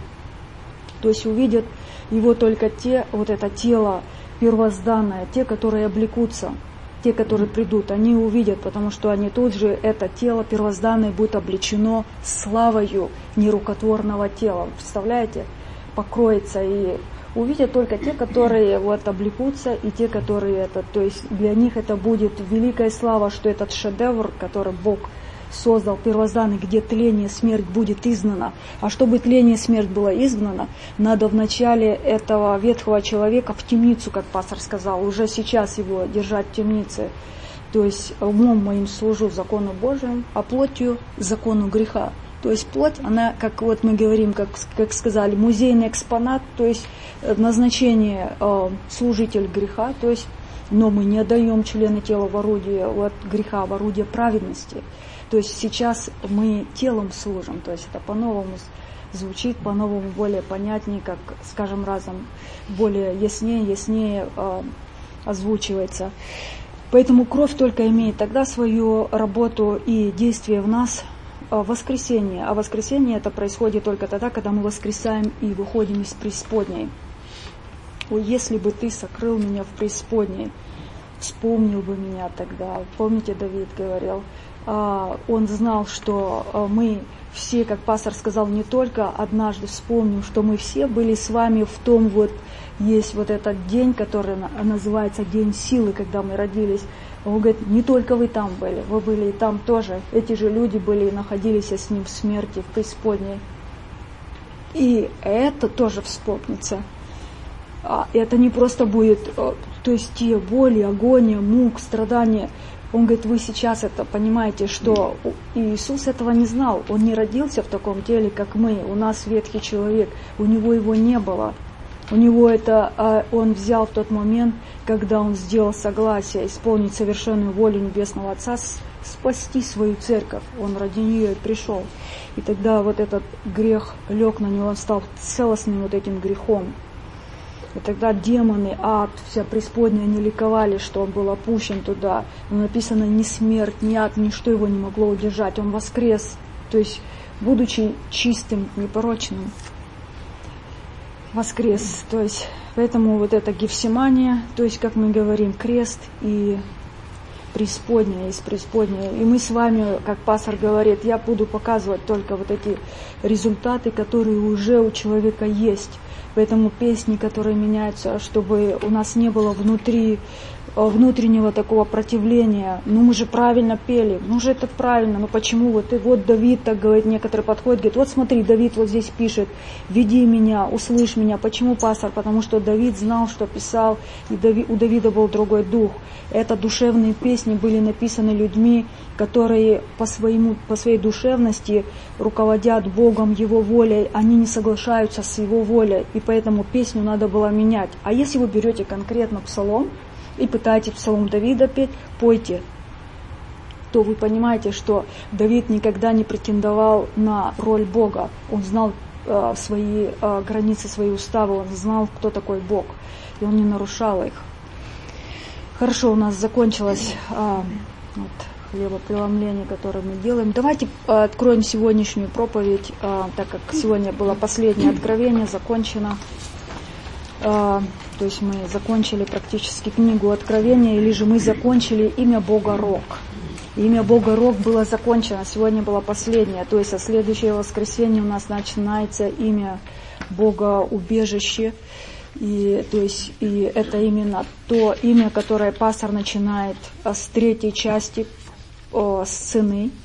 То есть увидят его только те, вот это тело первозданное, те, которые облекутся, те, которые придут, они увидят, потому что они тут же, это тело первозданное будет облечено славою нерукотворного тела. Представляете? Покроется, и увидят только те, которые вот облекутся, и те, которые это, то есть для них это будет великая слава, что этот шедевр, который Бог создал, первозданный, где тление, смерть будет изгнана. А чтобы тление, смерть была изгнана, надо в начале этого ветхого человека в темницу, как пастор сказал, уже сейчас его держать в темнице. То есть умом моим служу закону Божьему, а плотью закону греха. То есть плоть, она, как вот мы говорим, как, как сказали, музейный экспонат, то есть назначение э, служитель греха, то есть, но мы не отдаем члены тела в орудие вот, греха, в орудие праведности. То есть сейчас мы телом служим, то есть это по-новому звучит, по-новому более понятнее, как, скажем, разом более яснее, яснее э, озвучивается. Поэтому кровь только имеет тогда свою работу и действие в нас э, воскресение. А воскресение это происходит только тогда, когда мы воскресаем и выходим из преисподней. Ой, если бы ты сокрыл меня в преисподней, вспомнил бы меня тогда. Помните, Давид говорил, он знал, что мы все, как пастор сказал, не только однажды вспомним, что мы все были с вами в том вот, есть вот этот день, который называется День силы, когда мы родились. Он говорит, не только вы там были, вы были и там тоже. Эти же люди были и находились с ним в смерти, в преисподней. И это тоже вспомнится. Это не просто будет, то есть те боли, агония, мук, страдания. Он говорит, вы сейчас это понимаете, что Иисус этого не знал. Он не родился в таком теле, как мы. У нас ветхий человек, у него его не было. У него это он взял в тот момент, когда он сделал согласие исполнить совершенную волю Небесного Отца, спасти свою церковь. Он ради нее и пришел. И тогда вот этот грех лег на него, он стал целостным вот этим грехом. И тогда демоны, ад, вся преисподняя, они ликовали, что он был опущен туда. Но написано, ни смерть, ни ад, ничто его не могло удержать. Он воскрес, то есть, будучи чистым, непорочным, воскрес. То есть, поэтому вот это Гефсимания, то есть, как мы говорим, крест и преисподняя, из преисподней. И мы с вами, как пастор говорит, я буду показывать только вот эти результаты, которые уже у человека есть. Поэтому песни, которые меняются, чтобы у нас не было внутри внутреннего такого противления. Ну мы же правильно пели, ну же это правильно, ну почему вот, и вот Давид так говорит, некоторые подходят, говорят, вот смотри, Давид вот здесь пишет, веди меня, услышь меня. Почему, пастор? Потому что Давид знал, что писал, и Дави, у Давида был другой дух. Это душевные песни были написаны людьми, которые по, своему, по своей душевности руководят Богом, Его волей, они не соглашаются с Его волей, и поэтому песню надо было менять. А если вы берете конкретно псалом, и пытаетесь псалом Давида петь, пойте, то вы понимаете, что Давид никогда не претендовал на роль Бога. Он знал э, свои э, границы, свои уставы, он знал, кто такой Бог, и он не нарушал их. Хорошо, у нас закончилось э, вот, хлебопреломление, которое мы делаем. Давайте э, откроем сегодняшнюю проповедь, э, так как сегодня было последнее откровение, закончено. Э, То есть мы закончили практически книгу Откровения, или же мы закончили имя Бога Рог. Имя Бога Рог было закончено, сегодня было последнее. То есть, а следующее воскресенье у нас начинается имя Бога Убежище. И, то есть, и это именно то имя, которое пастор начинает с третьей части о, с цены.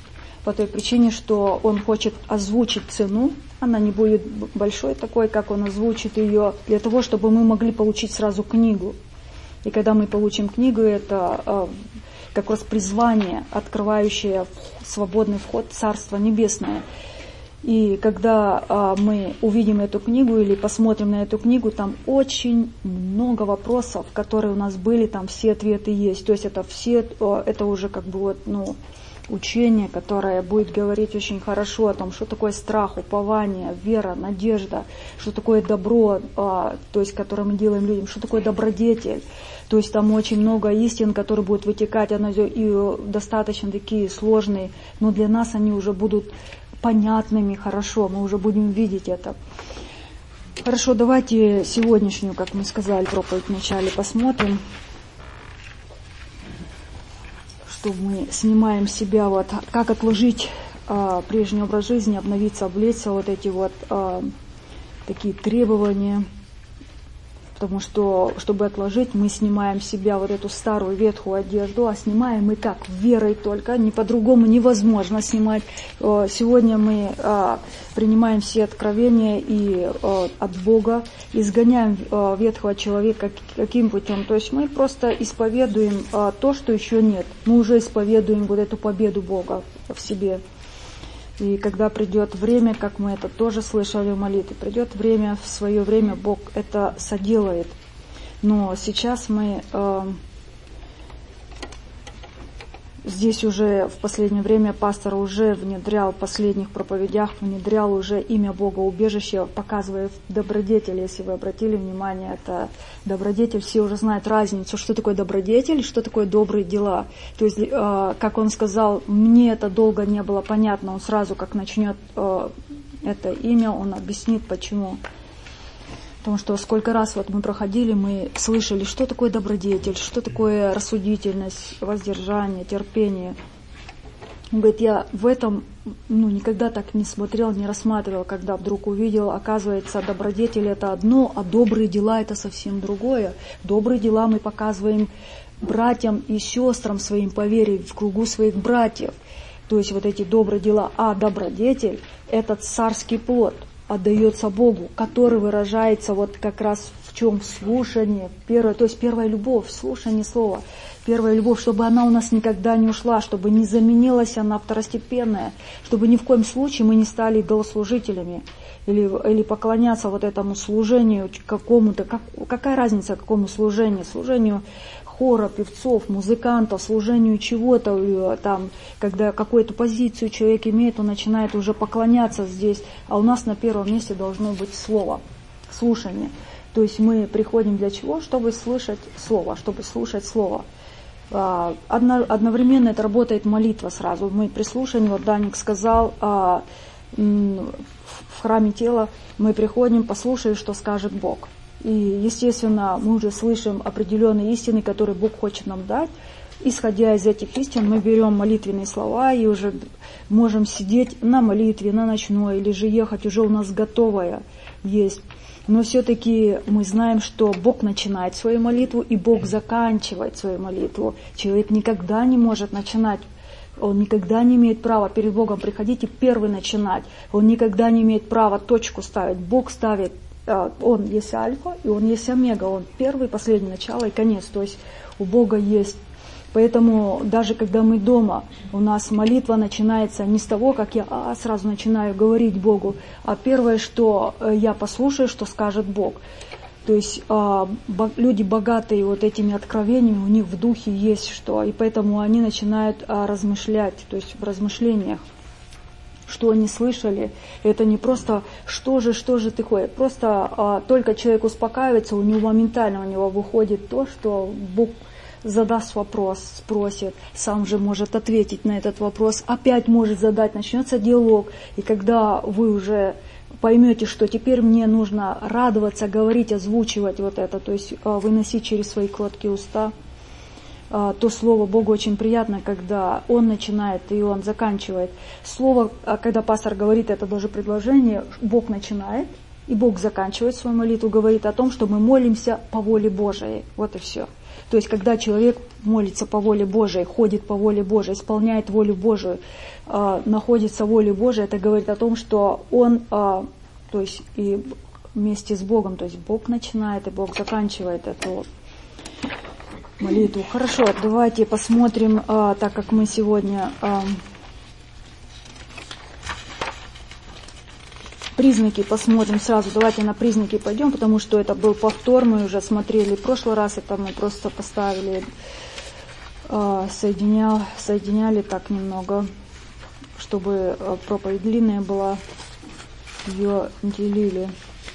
по той причине, что он хочет озвучить цену. Она не будет большой такой, как он озвучит ее, для того, чтобы мы могли получить сразу книгу. И когда мы получим книгу, это э, как раз призвание, открывающее свободный вход в Царство Небесное. И когда э, мы увидим эту книгу или посмотрим на эту книгу, там очень много вопросов, которые у нас были, там все ответы есть. То есть это все, э, это уже как бы вот, ну, учение, которое будет говорить очень хорошо о том, что такое страх, упование, вера, надежда, что такое добро, а, то есть, которое мы делаем людям, что такое добродетель. То есть там очень много истин, которые будут вытекать, они и достаточно такие сложные, но для нас они уже будут понятными, хорошо, мы уже будем видеть это. Хорошо, давайте сегодняшнюю, как мы сказали, проповедь вначале посмотрим. Мы снимаем с себя, вот, как отложить э, прежний образ жизни, обновиться, облечься, вот эти вот э, такие требования. Потому что, чтобы отложить, мы снимаем с себя вот эту старую ветхую одежду, а снимаем мы как? Верой только, не по-другому невозможно снимать. Сегодня мы принимаем все откровения и от Бога, изгоняем ветхого человека каким путем? То есть мы просто исповедуем то, что еще нет. Мы уже исповедуем вот эту победу Бога в себе. И когда придет время, как мы это тоже слышали в молитве, придет время, в свое время Бог это соделает. Но сейчас мы э, здесь уже в последнее время пастор уже внедрял в последних проповедях, внедрял уже имя Бога убежище, показывая добродетель. Если вы обратили внимание, это добродетель, все уже знают разницу, что такое добродетель, что такое добрые дела. То есть, э, как он сказал, мне это долго не было понятно, он сразу, как начнет э, это имя, он объяснит, почему. Потому что сколько раз вот мы проходили, мы слышали, что такое добродетель, что такое рассудительность, воздержание, терпение. Он говорит, я в этом ну, никогда так не смотрел, не рассматривал, когда вдруг увидел, оказывается, добродетель это одно, а добрые дела это совсем другое. Добрые дела мы показываем братьям и сестрам своим по вере, в кругу своих братьев. То есть вот эти добрые дела, а добродетель это царский плод. Отдается Богу, который выражается вот как раз в чем? В слушании. Первое, то есть первая любовь, слушание слова. Первая любовь, чтобы она у нас никогда не ушла, чтобы не заменилась она второстепенная, чтобы ни в коем случае мы не стали идолослужителями или, или поклоняться вот этому служению какому-то. Как, какая разница, какому служению? Служению хора, певцов, музыкантов, служению чего-то, там, когда какую-то позицию человек имеет, он начинает уже поклоняться здесь, а у нас на первом месте должно быть слово, слушание. То есть мы приходим для чего? Чтобы слышать слово, чтобы слушать слово. Одновременно это работает молитва сразу. Мы при слушании, вот Даник сказал, в храме тела мы приходим, послушаем, что скажет Бог. И, естественно, мы уже слышим определенные истины, которые Бог хочет нам дать. Исходя из этих истин, мы берем молитвенные слова и уже можем сидеть на молитве, на ночной, или же ехать, уже у нас готовое есть. Но все-таки мы знаем, что Бог начинает свою молитву, и Бог заканчивает свою молитву. Человек никогда не может начинать. Он никогда не имеет права перед Богом приходить и первый начинать. Он никогда не имеет права точку ставить. Бог ставит. Он есть альфа, и он есть омега, он первый, последний, начало и конец, то есть у Бога есть. Поэтому даже когда мы дома, у нас молитва начинается не с того, как я а, сразу начинаю говорить Богу, а первое, что я послушаю, что скажет Бог. То есть а, бо, люди богатые вот этими откровениями, у них в духе есть что, и поэтому они начинают а, размышлять, то есть в размышлениях. Что они слышали, это не просто «что же, что же ты ходишь», просто а, только человек успокаивается, у него моментально у него выходит то, что Бог задаст вопрос, спросит, сам же может ответить на этот вопрос, опять может задать, начнется диалог, и когда вы уже поймете, что теперь мне нужно радоваться, говорить, озвучивать вот это, то есть а, выносить через свои кроткие уста, то слово Богу очень приятно, когда Он начинает и Он заканчивает. Слово, когда пастор говорит это даже предложение, Бог начинает, И Бог заканчивает свою молитву, говорит о том, что мы молимся по воле Божией. Вот и все. То есть, когда человек молится по воле Божией, ходит по воле Божией, исполняет волю Божию, э, находится в воле Божией, это говорит о том, что он, э, то есть, и вместе с Богом, то есть Бог начинает, и Бог заканчивает эту молитву. Хорошо, давайте посмотрим, э, так как мы сегодня... Э, Признаки посмотрим сразу. Давайте на признаки пойдем, потому что это был повтор. Мы уже смотрели в прошлый раз. Это мы просто поставили, э, соединял, соединяли так немного, чтобы проповедь длинная была. Ее делили.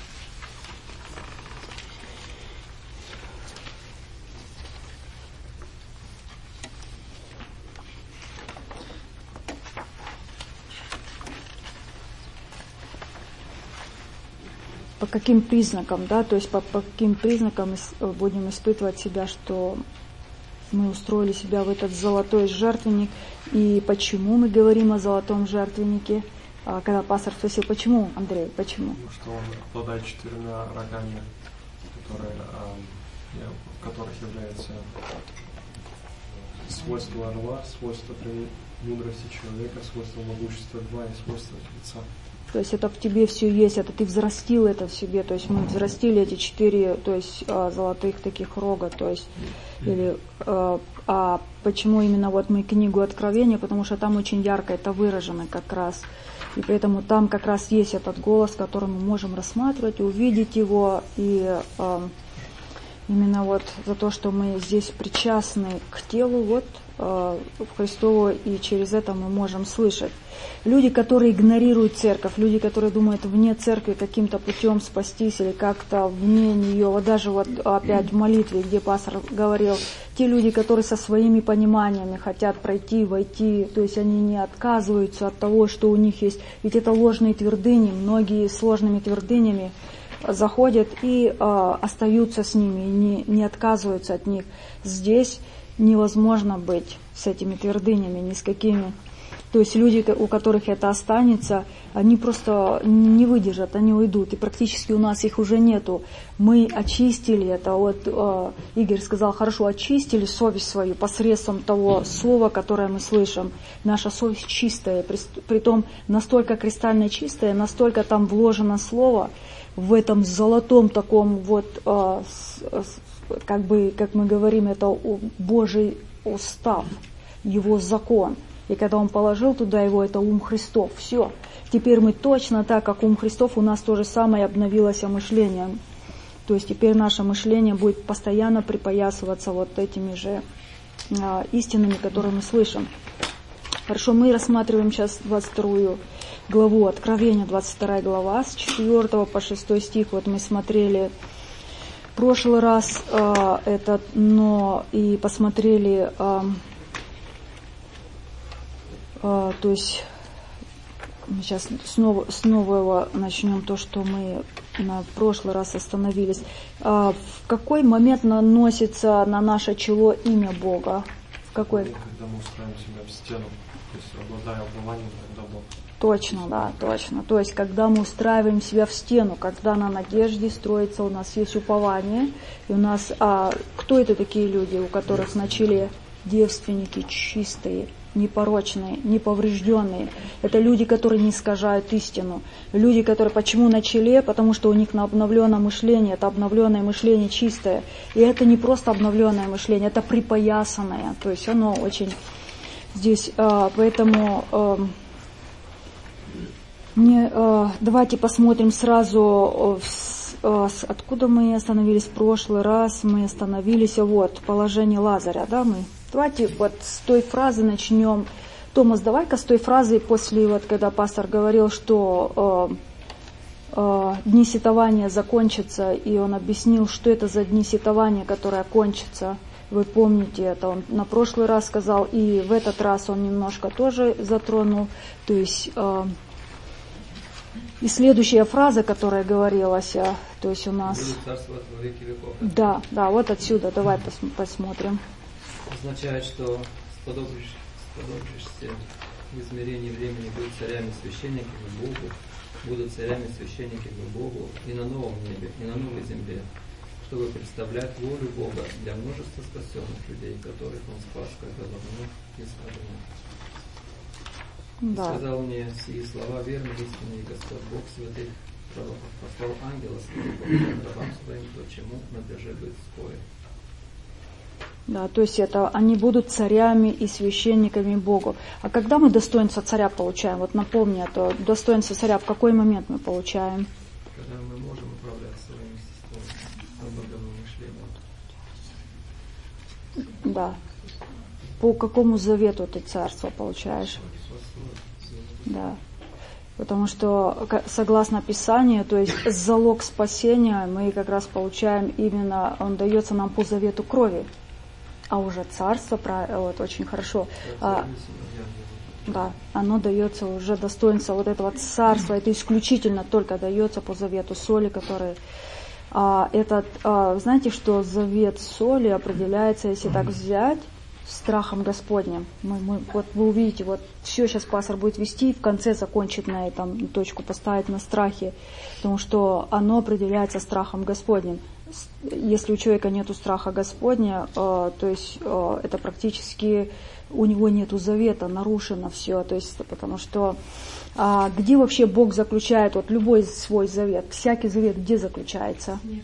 По каким признакам, да, то есть по, по каким признакам мы будем испытывать себя, что мы устроили себя в этот золотой жертвенник, и почему мы говорим о золотом жертвеннике, а, когда пастор спросил, почему, Андрей, почему? Потому что он обладает четырьмя рогами, которые, а, в которых является свойство орла, свойство мудрости человека, свойство могущества льва и свойство лица. То есть это в тебе все есть, это ты взрастил это в себе, то есть мы взрастили эти четыре, то есть золотых таких рога, то есть, или, а почему именно вот мы книгу Откровения, потому что там очень ярко это выражено как раз, и поэтому там как раз есть этот голос, который мы можем рассматривать, увидеть его, и именно вот за то, что мы здесь причастны к телу, вот, Христову, и через это мы можем слышать. Люди, которые игнорируют церковь, люди, которые думают вне церкви каким-то путем спастись или как-то вне нее, вот даже вот опять в молитве, где пастор говорил, те люди, которые со своими пониманиями хотят пройти, войти, то есть они не отказываются от того, что у них есть, ведь это ложные твердыни, многие с ложными твердынями заходят и э, остаются с ними, не, не отказываются от них. Здесь невозможно быть с этими твердынями, ни с какими. То есть люди, у которых это останется, они просто не выдержат, они уйдут. И практически у нас их уже нету. Мы очистили это. Вот э, Игорь сказал, хорошо, очистили совесть свою посредством того слова, которое мы слышим. Наша совесть чистая, при, притом настолько кристально чистая, настолько там вложено слово, в этом золотом таком вот, э, с, с, как бы, как мы говорим, это Божий устав, его закон. И когда он положил туда его, это ум Христов. Все. Теперь мы точно так, как ум Христов, у нас то же самое обновилось мышление. То есть теперь наше мышление будет постоянно припоясываться вот этими же а, истинами, которые мы слышим. Хорошо, мы рассматриваем сейчас двадцать вторую главу Откровения, двадцать вторая глава, с четвёртого по шестой стих. Вот мы смотрели в прошлый раз э, этот, но и посмотрели, э, э, то есть мы сейчас снова, снова начнем то, что мы на прошлый раз остановились. Э, в какой момент наносится на наше чело имя Бога? В какой? Когда мы устраиваем себя в стену, то есть обладая образованием, тогда Бог. Точно, да, точно. То есть, когда мы устраиваем себя в стену, когда на надежде строится, у нас есть упование, и у нас, а, кто это такие люди, у которых на челе девственники чистые, непорочные, неповрежденные? Это люди, которые не искажают истину. Люди, которые, почему на челе? Потому что у них на обновленное мышление, это обновленное мышление чистое. И это не просто обновленное мышление, это припоясанное. То есть оно очень здесь, а, поэтому... А, Не, э, давайте посмотрим сразу, э, э, откуда мы остановились в прошлый раз. Мы остановились, вот, положение Лазаря, да, мы. Давайте вот с той фразы начнем. Томас, давай-ка с той фразы после, вот, когда пастор говорил, что э, э, дни сетования закончатся, и он объяснил, что это за дни сетования, которые кончатся. Вы помните это, он на прошлый раз сказал, и в этот раз он немножко тоже затронул, то есть... Э, И следующая фраза, которая говорилась, то есть у нас... Да, да, вот отсюда, давай посмотрим. Означает, что сподобившись в измерении времени быть царями, священниками, Богу, будут царями священники Богу и на новом небе, и на новой земле, чтобы представлять волю Бога для множества спасенных людей, которых Он спас, как головных из огня. Да. Сказал мне сии слова верный истинный Господь Бог святых, послал ангела своего рабам своим, то чему надлежит быть вскоре. Да, то есть это они будут царями и священниками Богу. А когда мы достоинство царя получаем? Вот напомни, это достоинство царя в какой момент мы получаем? Когда мы можем управлять своим естеством, свободным мышлением. Да. По какому завету ты царство получаешь? Да. Потому что, согласно Писанию, то есть залог спасения мы как раз получаем именно, он дается нам по завету крови. А уже царство, вот, очень хорошо, а, да, оно дается уже достоинство вот этого царства, это исключительно только дается по завету соли, который, а, этот, а, знаете, что завет соли определяется, если так взять, страхом Господним. Мы, мы, вот вы увидите, вот все сейчас пастор будет вести, и в конце закончит на этом точку, поставить на страхе, потому что оно определяется страхом Господним. Если у человека нету страха Господня, э, то есть э, это практически у него нету завета, нарушено все, то есть потому что э, где вообще Бог заключает вот любой свой завет, всякий завет где заключается? Смерти.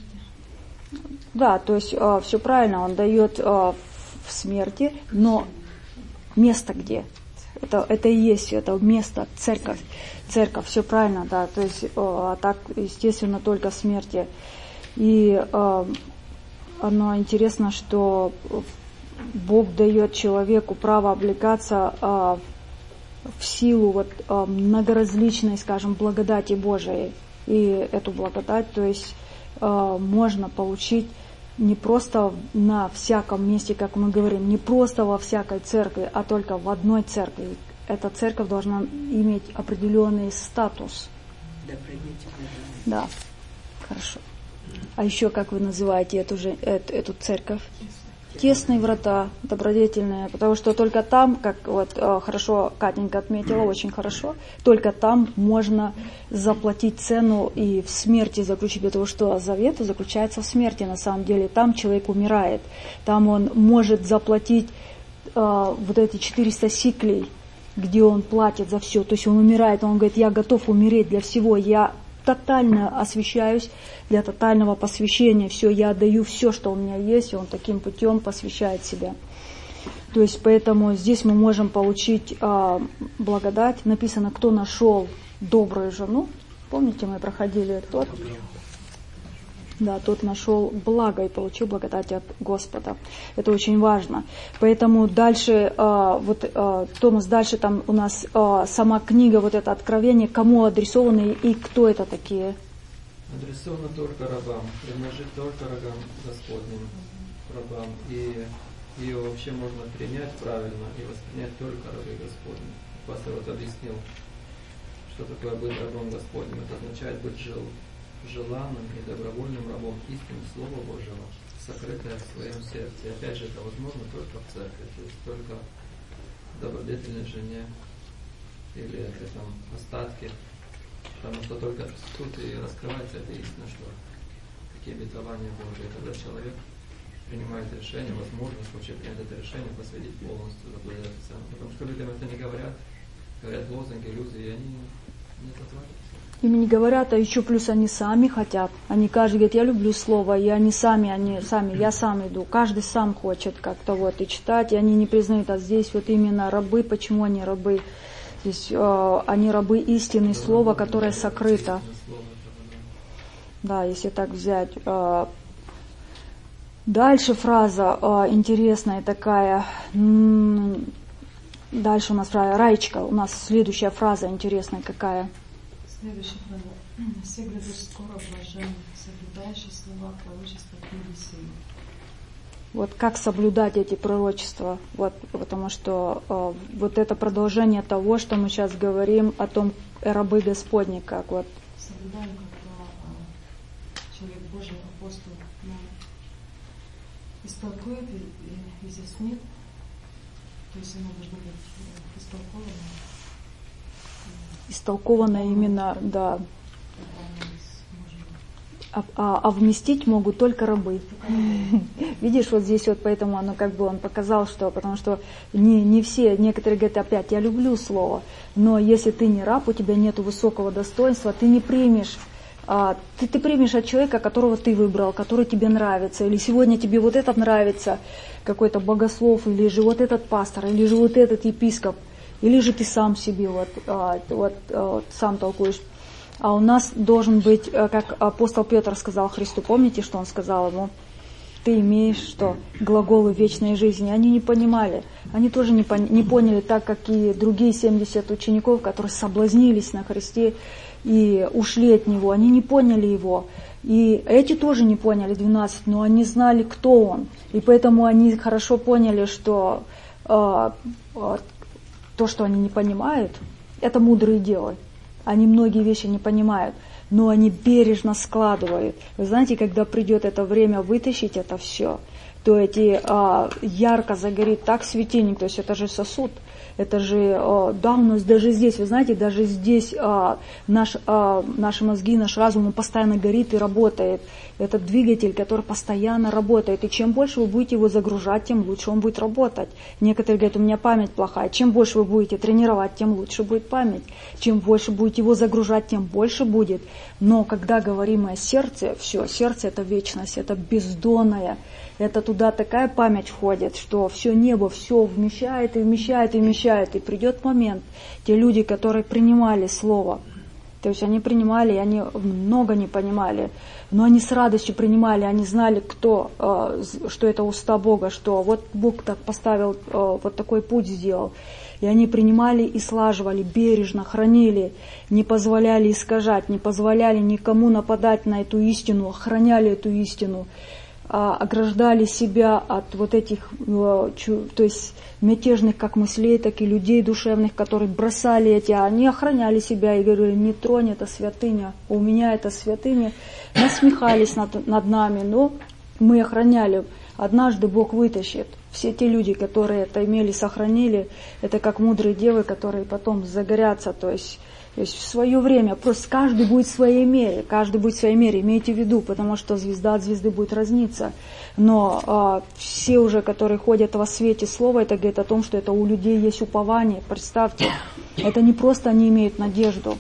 Да, то есть э, все правильно, Он дает э, в смерти, но место где? Это, это и есть, это место, церковь, церковь, все правильно, да, то есть э, а так, естественно, только в смерти. И э, оно интересно, что Бог дает человеку право облекаться э, в силу вот, э, многоразличной, скажем, благодати Божией. И эту благодать, то есть э, можно получить не просто на всяком месте, как мы говорим, не просто во всякой церкви, а только в одной церкви. Эта церковь должна иметь определенный статус. Да, хорошо. А еще как вы называете эту, же, эту, эту церковь? Тесные врата, добродетельные, потому что только там, как вот хорошо Катенька отметила, очень хорошо, только там можно заплатить цену и в смерти заключить, потому что завет заключается в смерти на самом деле. Там человек умирает, там он может заплатить э, вот эти четыреста сиклей, где он платит за все, то есть он умирает, он говорит, я готов умереть для всего, я тотально освящаюсь для тотального посвящения. Все, я отдаю все, что у меня есть, и он таким путем посвящает себя. То есть поэтому здесь мы можем получить а, благодать. Написано, кто нашел добрую жену. Помните, мы проходили тот? Да, тот нашел благо и получил благодать от Господа. Это очень важно. Поэтому дальше, э, вот э, Томас, дальше там у нас э, сама книга, вот это откровение, кому адресованы и кто это такие? Адресовано только рабам, принадлежит только рабам Господним, рабам. И ее вообще можно принять правильно и воспринять только рабы Господни. Пастор вот объяснил, что такое быть рабом Господним. Это означает быть жил. желанным и добровольным рабом истины Слова Божьего, сокрытое в своем сердце. И опять же, это возможно только в церкви, то есть только в добродетельной жене или в этом остатке, потому что только тут и раскрывается это истина, что такие обетования Божьи, когда человек принимает решение, возможность вообще принять это решение, посвятить полностью, заблудиться. Потому что людям это не говорят, говорят лозунги, иллюзии, и они не затворятся. Им не говорят, а еще плюс они сами хотят. Они каждый говорит, я люблю слово, и они сами, они сами, я сам иду. Каждый сам хочет как-то вот и читать, и они не признают, а здесь вот именно рабы, почему они рабы? Здесь э, они рабы истины, слова, которое сокрыто. Да, если так взять. Э, дальше фраза э, интересная такая. М-м, дальше у нас фраза, Раечка, у нас следующая фраза интересная какая? Следующая фраза. Все грядут скоро, блажен, соблюдающий слова пророчества книги сии. Вот как соблюдать эти пророчества? Вот, потому что э, вот это продолжение того, что мы сейчас говорим о том, рабы Господни, как вот. Соблюдаем, когда э, человек Божий, апостол, ну, истолкует и, и изъяснит, то есть оно должно быть истолковано. истолковано именно, да. А, а, а вместить могут только рабы. Видишь, вот здесь вот поэтому оно как бы он показал, что, потому что не, не все, некоторые говорят опять, я люблю слово, но если ты не раб, у тебя нет высокого достоинства, ты не примешь, а, ты, ты примешь от человека, которого ты выбрал, который тебе нравится, или сегодня тебе вот этот нравится, какой-то богослов, или же вот этот пастор, или же вот этот епископ, или же ты сам себе вот, а, вот, а, вот сам толкуешь. А у нас должен быть, как апостол Петр сказал Христу, помните, что он сказал ему? Ты имеешь что? Глаголы вечной жизни. Они не понимали. Они тоже не, пон- не поняли, так как и другие семьдесят учеников, которые соблазнились на Христе и ушли от Него. Они не поняли Его. И эти тоже не поняли, двенадцать, но они знали, кто Он. И поэтому они хорошо поняли, что э, э, то, что они не понимают, это мудрые девы. Они многие вещи не понимают, но они бережно складывают. Вы знаете, когда придет это время вытащить это все, то эти а, ярко загорит так светильник, то есть это же сосуд, это же, а, да, у нас даже здесь, вы знаете, даже здесь а, наш, а, наши мозги, наш разум, он постоянно горит и работает. Это двигатель, который постоянно работает. И чем больше вы будете его загружать, тем лучше он будет работать. Некоторые говорят, у меня память плохая. Чем больше вы будете тренировать, тем лучше будет память. Чем больше будете его загружать, тем больше будет. Но когда говорим о сердце, все, сердце это вечность, это бездонная. Это туда такая память входит, что все небо, все вмещает и вмещает и вмещает. И придет момент, те люди, которые принимали слово, то есть они принимали, и они много не понимали, но они с радостью принимали, они знали, кто, что это уста Бога, что вот Бог так поставил, вот такой путь сделал. И они принимали и слаживали, бережно хранили, не позволяли искажать, не позволяли никому нападать на эту истину, охраняли эту истину, ограждали себя от вот этих, то есть мятежных как мыслей, так и людей душевных, которые бросали эти, а они охраняли себя и говорили, не тронь, это святыня, у меня это святыня, насмехались над, над нами, но мы охраняли. Однажды Бог вытащит. Все те люди, которые это имели, сохранили, это как мудрые девы, которые потом загорятся, то есть, то есть в свое время, просто каждый будет в своей мере, каждый будет в своей мере, имейте в виду, потому что звезда от звезды будет разниться. Но а, все уже, которые ходят во свете слова, это говорит о том, что это у людей есть упование, представьте, это не просто они имеют надежду.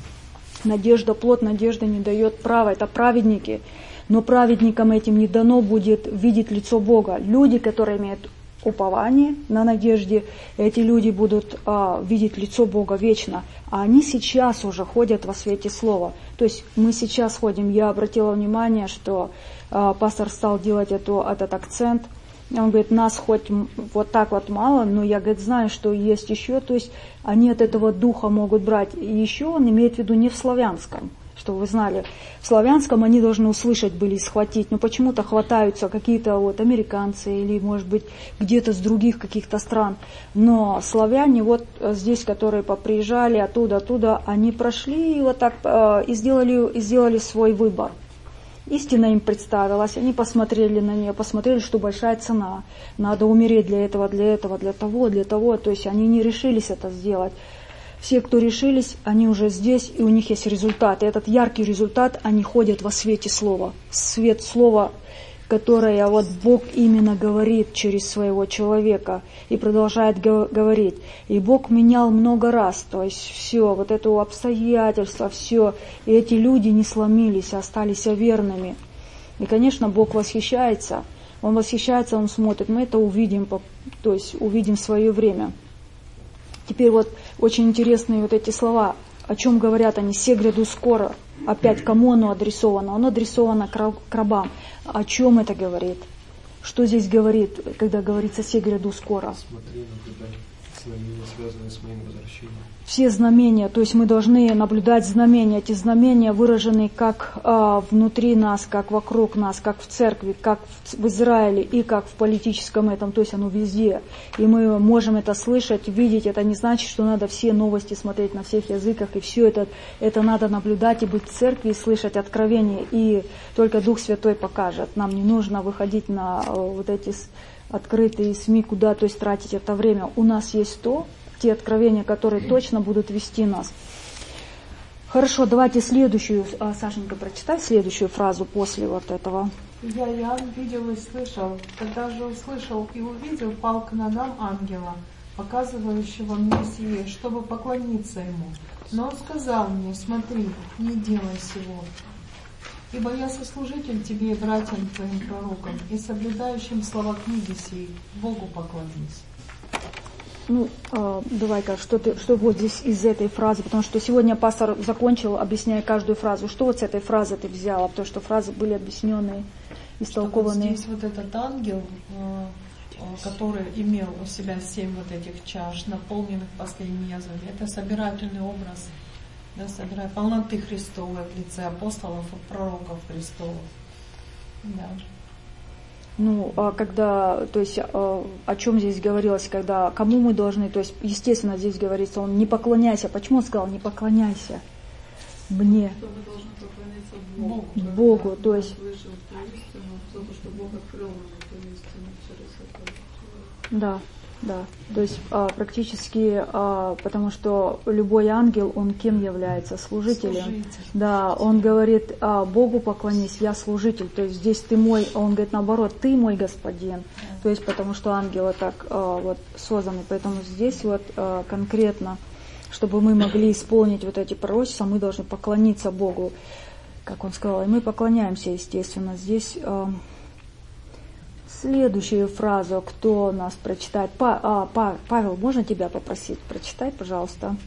Надежда, плод надежды не дает права, это праведники. Но праведникам этим не дано будет видеть лицо Бога. Люди, которые имеют упование на надежде, эти люди будут а, видеть лицо Бога вечно. А они сейчас уже ходят во свете слова. То есть мы сейчас ходим. Я обратила внимание, что а, пастор стал делать эту, этот акцент. Он говорит, нас хоть вот так вот мало, но я, говорит, знаю, что есть еще. То есть они от этого духа могут брать. И еще он имеет в виду не в славянском, что вы знали. В славянском они должны услышать были, схватить, но почему-то хватаются какие-то вот американцы или, может быть, где-то с других каких-то стран. Но славяне вот здесь, которые поприезжали оттуда, оттуда, они прошли и вот так э, и, сделали, и сделали свой выбор. Истина им представилась, они посмотрели на нее, посмотрели, что большая цена. Надо умереть для этого, для этого, для того, для того. То есть они не решились это сделать. Все, кто решились, они уже здесь, и у них есть результат. И этот яркий результат, они ходят во свете слова. Свет слова, которое вот Бог именно говорит через своего человека и продолжает говорить. И Бог менял много раз, то есть все, вот это обстоятельства, все. И эти люди не сломились, а остались верными. И, конечно, Бог восхищается. Он восхищается, Он смотрит. Мы это увидим, то есть увидим в свое время. Теперь вот очень интересные вот эти слова, о чем говорят они, «Се гряду скоро». Опять кому оно адресовано? Оно адресовано к рабам. О чем это говорит? Что здесь говорит, когда говорится «Се гряду скоро»? Смотри, наблюдай, знамения, связанные с моим возвращением. Все знамения, то есть мы должны наблюдать знамения. Эти знамения выражены как а, внутри нас, как вокруг нас, как в церкви, как в, в Израиле и как в политическом этом, то есть оно везде. И мы можем это слышать, видеть. Это не значит, что надо все новости смотреть на всех языках, и все это, это надо наблюдать и быть в церкви, и слышать откровения. И только Дух Святой покажет. Нам не нужно выходить на а, вот эти открытые СМИ, куда, то есть тратить это время. У нас есть то, те откровения, которые точно будут вести нас. Хорошо, давайте следующую, а, Сашенька, прочитай следующую фразу после вот этого. Я, я видел и слышал, когда же услышал и увидел, пал к ногам ангела, показывающего мне сие, чтобы поклониться ему. Но он сказал мне: смотри, не делай сего, ибо я сослужитель тебе и братьям твоим пророкам, и соблюдающим слова книги сей, Богу поклонись. Ну, э, давай-ка, что ты, что вот здесь из этой фразы, потому что сегодня пастор закончил, объясняя каждую фразу. Что вот с этой фразы ты взяла? Потому что фразы были объясненные, истолкованные. Вот здесь вот этот ангел, э, который имел у себя семь вот этих чаш, наполненных последними язвами, это собирательный образ, да, собирая полноты Христовой в лице апостолов и пророков Христовых. Да. Ну, а когда, то есть, о чем здесь говорилось, когда, кому мы должны, то есть, естественно, здесь говорится, он не поклоняйся. Почему он сказал не поклоняйся мне? Что мы должны поклоняться Богу. Богу, Богу, то есть. Слышим ту истину, за то, что Бог открыл нам эту истину через это. Да, да. То есть практически, потому что любой ангел, он кем является? Служителем. Служитель. Да, он говорит: Богу поклонись, я служитель. То есть здесь ты мой, он говорит наоборот, ты мой господин. Да. То есть потому что ангелы так вот созданы. Поэтому здесь вот конкретно, чтобы мы могли исполнить вот эти пророчества, мы должны поклониться Богу, как он сказал. И мы поклоняемся, естественно. Здесь следующую фразу, кто нас прочитает? Па, а, па, Павел, можно тебя попросить? Прочитай, пожалуйста.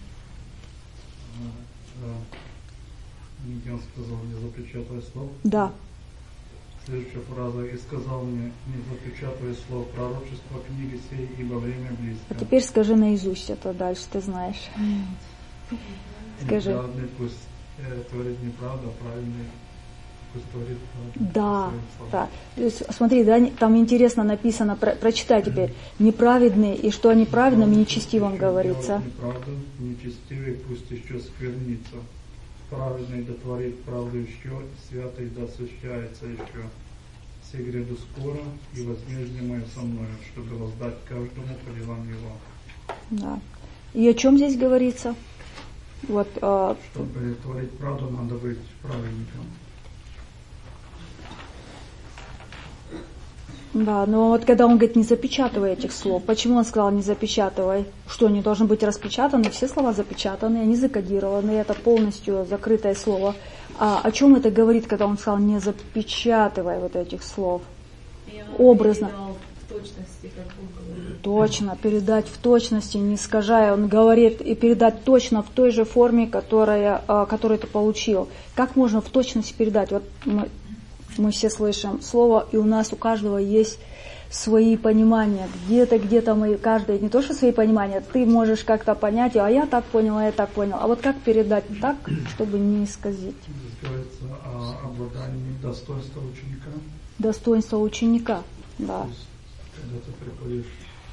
Никиан сказал: не запечатай слов. Да. Следующая фраза: и сказал мне: не запечатай слов пророчества книги сей, ибо время близко. А теперь скажи наизусть это дальше, ты знаешь. Скажи. Неправдный пусть э, творит неправду, а правильный пусть творит правду. Да, да. То есть, смотри, да, там интересно написано, про, прочитай теперь, неправедный, и что о неправедном и нечестивом говорится. Неправду, нечестивый пусть еще сквернится. Праведный да творит правду еще, святый да освящается еще. Все гряду скоро, и возмездие мое со мною, чтобы воздать каждому по делам его. Да. И о чем здесь говорится? Вот, а... Чтобы творить правду, надо быть праведником. Да, но вот когда он говорит, не запечатывай этих слов, почему он сказал не запечатывай? Что, они должны быть распечатаны? Все слова запечатаны, они закодированы, это полностью закрытое слово. А о чем это говорит, когда он сказал не запечатывай вот этих слов? Образно. В точности, как Бог говорит. Точно, передать в точности, не искажая. Он говорит и передать точно в той же форме, которая, которую ты получил. Как можно в точности передать? Вот мы, мы все слышим слово, и у нас у каждого есть свои понимания. Где-то, где-то мы, каждый, не то что свои понимания, ты можешь как-то понять, а я так понял, а я так понял. А вот как передать так, чтобы не исказить? Здесь говорится о обладании достоинства ученика. Достоинство ученика, да. То есть, когда ты приходишь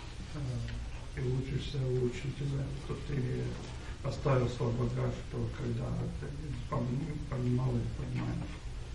э, и учишься у учителя, то ты оставил свой багаж, то когда ты понимал и понимаешь.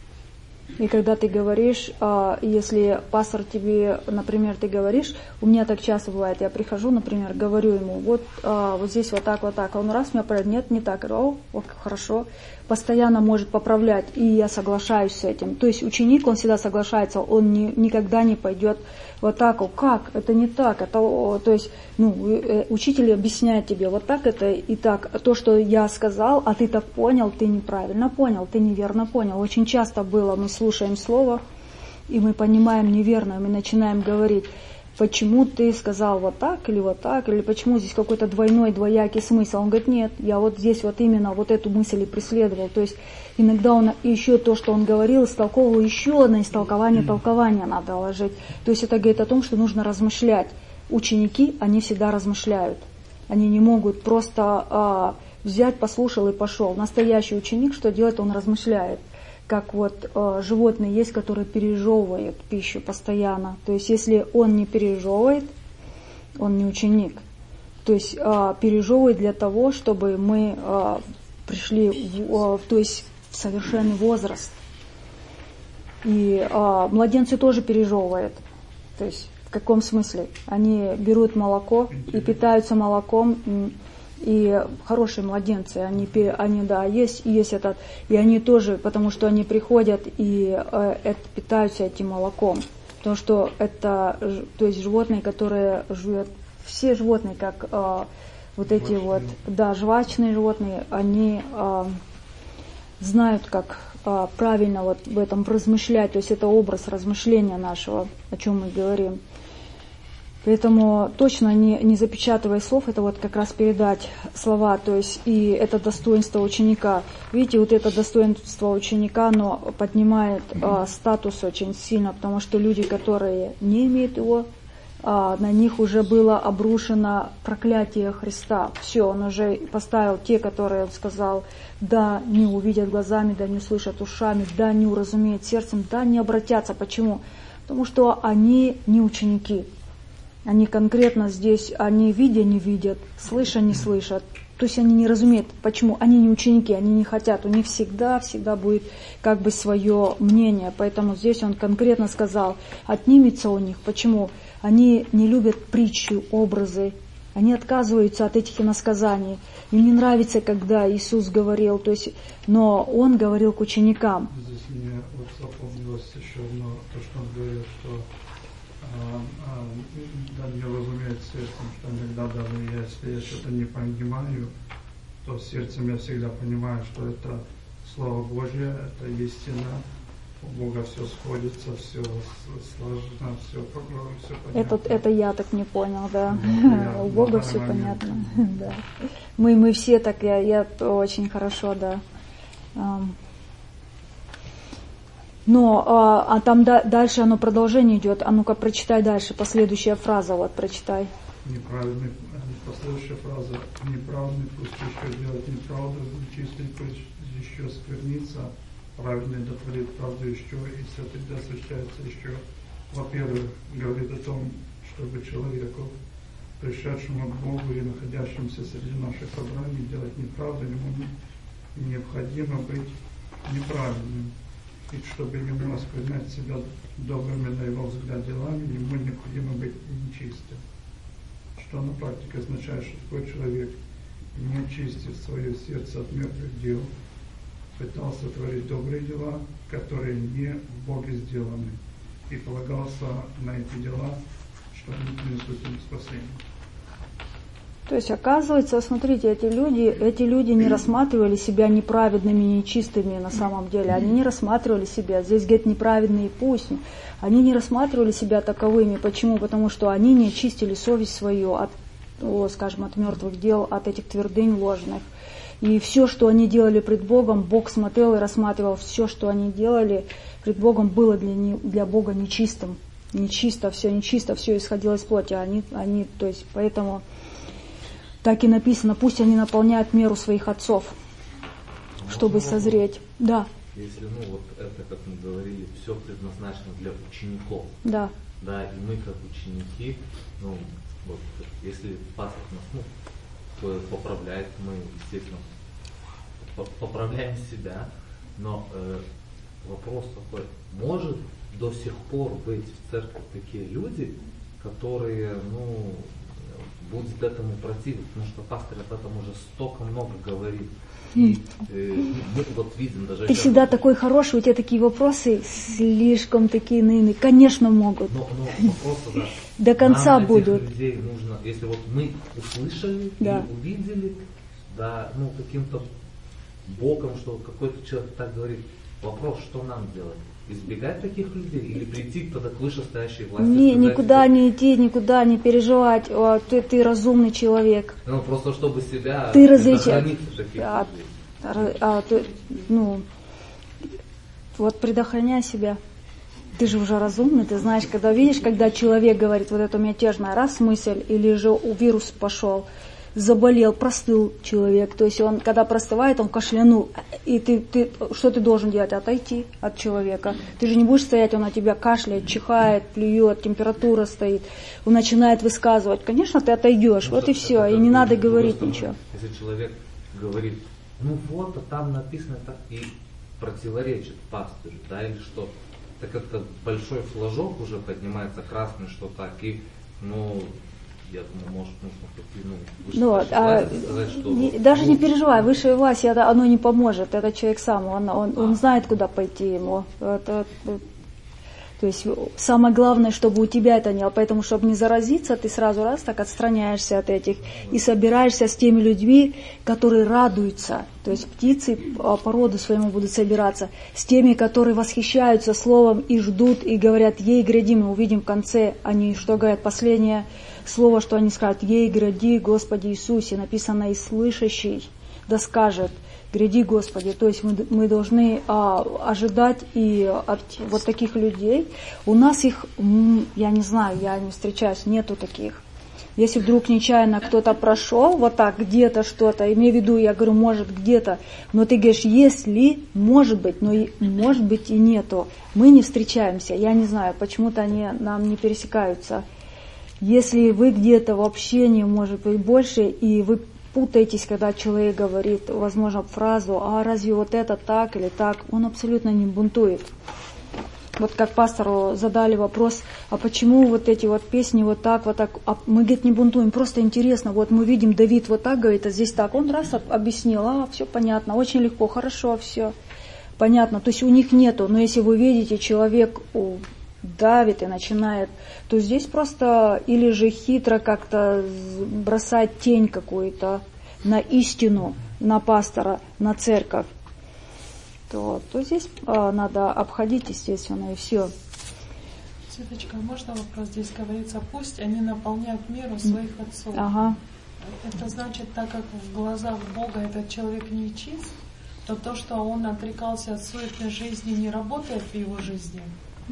И когда ты говоришь, если пастор тебе, например, ты говоришь, у меня так часто бывает, я прихожу, например, говорю ему, вот, вот здесь вот так, вот так, а он раз меня проверяет, нет, не так, о, о, хорошо, постоянно может поправлять, и я соглашаюсь с этим. То есть ученик, он всегда соглашается, он не, никогда не пойдет вот так, о, как, это не так, это, о, то есть, ну, учитель объясняет тебе, вот так это и так, то, что я сказал, а ты так понял, ты неправильно понял, ты неверно понял. Очень часто было, мы слушаем слово, и мы понимаем неверно, мы начинаем говорить, почему ты сказал вот так или вот так, или почему здесь какой-то двойной, двоякий смысл. Он говорит, нет, я вот здесь вот именно вот эту мысль и преследовал. То есть иногда он еще то, что он говорил, истолковывал, еще на истолкование, толкование надо ложить. То есть это говорит о том, что нужно размышлять. Ученики, они всегда размышляют. Они не могут просто а, взять, послушал и пошел. Настоящий ученик, что делает, он размышляет. Как вот э, животные есть, которые пережевывают пищу постоянно. То есть если он не пережевывает, он не ученик. То есть э, пережевывает для того, чтобы мы э, пришли в, э, то есть в совершенный возраст. И э, младенцы тоже пережевывают. То есть в каком смысле? Они берут молоко и питаются молоком. И хорошие младенцы, они, они да, есть, есть этот, и они тоже, потому что они приходят и э, это, питаются этим молоком. Потому что это, то есть животные, которые живут, все животные, как э, вот эти вот, да, жвачные животные, они э, знают, как э, правильно вот в этом размышлять, то есть это образ размышления нашего, о чем мы говорим. Поэтому точно не, не запечатывая слов, это вот как раз передать слова, то есть и это достоинство ученика. Видите, вот это достоинство ученика, оно поднимает а, статус очень сильно, потому что люди, которые не имеют его, а, на них уже было обрушено проклятие Христа. Все, он уже поставил те, которые, он сказал, да, не увидят глазами, да, не услышат ушами, да, не уразумеют сердцем, да, не обратятся. Почему? Потому что они не ученики. Они конкретно здесь, они видя не видят, слыша не слышат. То есть они не разумеют, почему. Они не ученики, они не хотят. У них всегда, всегда будет как бы свое мнение. Поэтому здесь он конкретно сказал, отнимется у них. Почему? Они не любят притчу, образы. Они отказываются от этих иносказаний. Им не нравится, когда Иисус говорил, то есть, но Он говорил к ученикам. Здесь мне вот запомнилось еще одно, то, что он говорил, что а, а, да не разумеет сердцем, что иногда даже если я что-то не понимаю, то сердцем я всегда понимаю, что это Слово Божье, это истина, у Бога все сходится, все сложно, все, все понятно. Это, это я так не понял, да. Я, у Бога все момент. понятно. Да. Мы, мы все так, я, я очень хорошо, да. Но а, а там да, дальше оно продолжение идет. А ну-ка прочитай дальше, последующая фраза, вот прочитай. Неправильный, последующая фраза. Неправильный пусть еще делает неправду, чистый пусть еще сквернится, правильный дотворит правду еще, и святый освящается еще. Во-первых, говорит о том, чтобы человеку, пришедшему к Богу и находящемуся среди наших собраний, делать неправду, ему необходимо быть неправильным. И чтобы ему осквернять себя добрыми на его взгляд делами, ему необходимо быть нечистым. Что на практике означает, что такой человек, не очистив свое сердце от мертвых дел, пытался творить добрые дела, которые не в Боге сделаны, и полагался на эти дела, что они принесут им спасение. То есть, оказывается, смотрите, эти люди, эти люди не рассматривали себя неправедными, нечистыми на самом деле. Они не рассматривали себя, здесь говорит неправедные пусть. Они не рассматривали себя таковыми. Почему? Потому что они не очистили совесть свою от, о, скажем, от мертвых дел, от этих твердынь ложных. И все, что они делали пред Богом, Бог смотрел и рассматривал. Все, что они делали пред Богом, было для, не, для Бога нечистым. Нечисто, все нечисто, все исходило из плоти. Они, они, то есть, поэтому... Так и написано, пусть они наполняют меру своих отцов, чтобы созреть. Да. Если, ну, вот это, как мы говорили, все предназначено для учеников. Да. Да, и мы, как ученики, ну, вот, если пастор нас, ну, поправляет, мы, естественно, поправляем себя, но э, вопрос такой, может до сих пор быть в церкви такие люди, которые, ну, будет этому противиться, потому что пастор об этом уже столько много говорит. И э, мы вот видим даже... Ты всегда такой хороший, у тебя такие вопросы слишком такие наивные. Конечно, могут. Но, но вопрос, да, до конца нам будут. Этих людей нужно, если вот мы услышали, да, и увидели, да, ну каким-то боком, что какой-то человек так говорит, вопрос, что нам делать? Избегать таких людей или прийти тогда к вышестоящей власти? Не, никуда не идти, никуда не переживать. О, ты, ты разумный человек. Ну, просто чтобы себя ты предохранить таких а, людей. А, а, ты, ну, вот предохраняй себя. Ты же уже разумный, ты знаешь, когда видишь, когда человек говорит, вот это мятежная раз мысль, или же вирус пошел, заболел, простыл человек, то есть он, когда простывает, он кашлянул, и ты, ты, что ты должен делать? Отойти от человека. Ты же не будешь стоять, он на тебя кашляет, чихает, плюет, температура стоит, он начинает высказывать. Конечно, ты отойдешь, ну, вот и все, и не надо говорить стороны, ничего. Если человек говорит, ну вот, а там написано так, и противоречит пастырю, да, или что, так это большой флажок уже поднимается красный, что так, и, ну, я думаю, может, нужно пойти, ну, ну, высшей а, власти сказать, что... Не, даже не переживай, высшая власть, это, оно не поможет, это человек сам, он, он, он знает, куда пойти ему. Это, то есть самое главное, чтобы у тебя это не было, поэтому, чтобы не заразиться, ты сразу раз так отстраняешься от этих и собираешься с теми людьми, которые радуются. То есть птицы по роду своему будут собираться, с теми, которые восхищаются словом и ждут, и говорят, ей гряди, мы увидим в конце, они что говорят, последнее слово, что они скажут, ей гряди, Господи Иисусе, написано, и слышащий, да скажет, гряди, Господи. То есть мы, мы должны а, ожидать и от вот таких людей. У нас их, я не знаю, я не встречаюсь, нету таких. Если вдруг нечаянно кто-то прошел, вот так, где-то что-то, имею в виду, я говорю, может, где-то, но ты говоришь, если, может быть, но и, может быть и нету. Мы не встречаемся, я не знаю, почему-то они нам не пересекаются. Если вы где-то в общении, может быть, больше, и вы путаетесь, когда человек говорит, возможно, фразу, а разве вот это так или так, он абсолютно не бунтует. Вот как пастору задали вопрос, а почему вот эти вот песни вот так, вот так, а мы, говорит, не бунтуем, просто интересно, вот мы видим, Давид вот так говорит, а здесь так, он раз объяснил, а, все понятно, очень легко, хорошо, все понятно, то есть у них нету, но если вы видите, человек давит и начинает, то здесь просто или же хитро как-то бросать тень какую-то на истину, на пастора, на церковь, то, то здесь а, надо обходить, естественно, и все. Светочка, можно вопрос? Здесь говорится, пусть они наполняют меру своих отцов. Ага. Это значит, так как в глазах Бога этот человек не чист, то то, что он отрекался от суетной жизни, не работает в его жизни.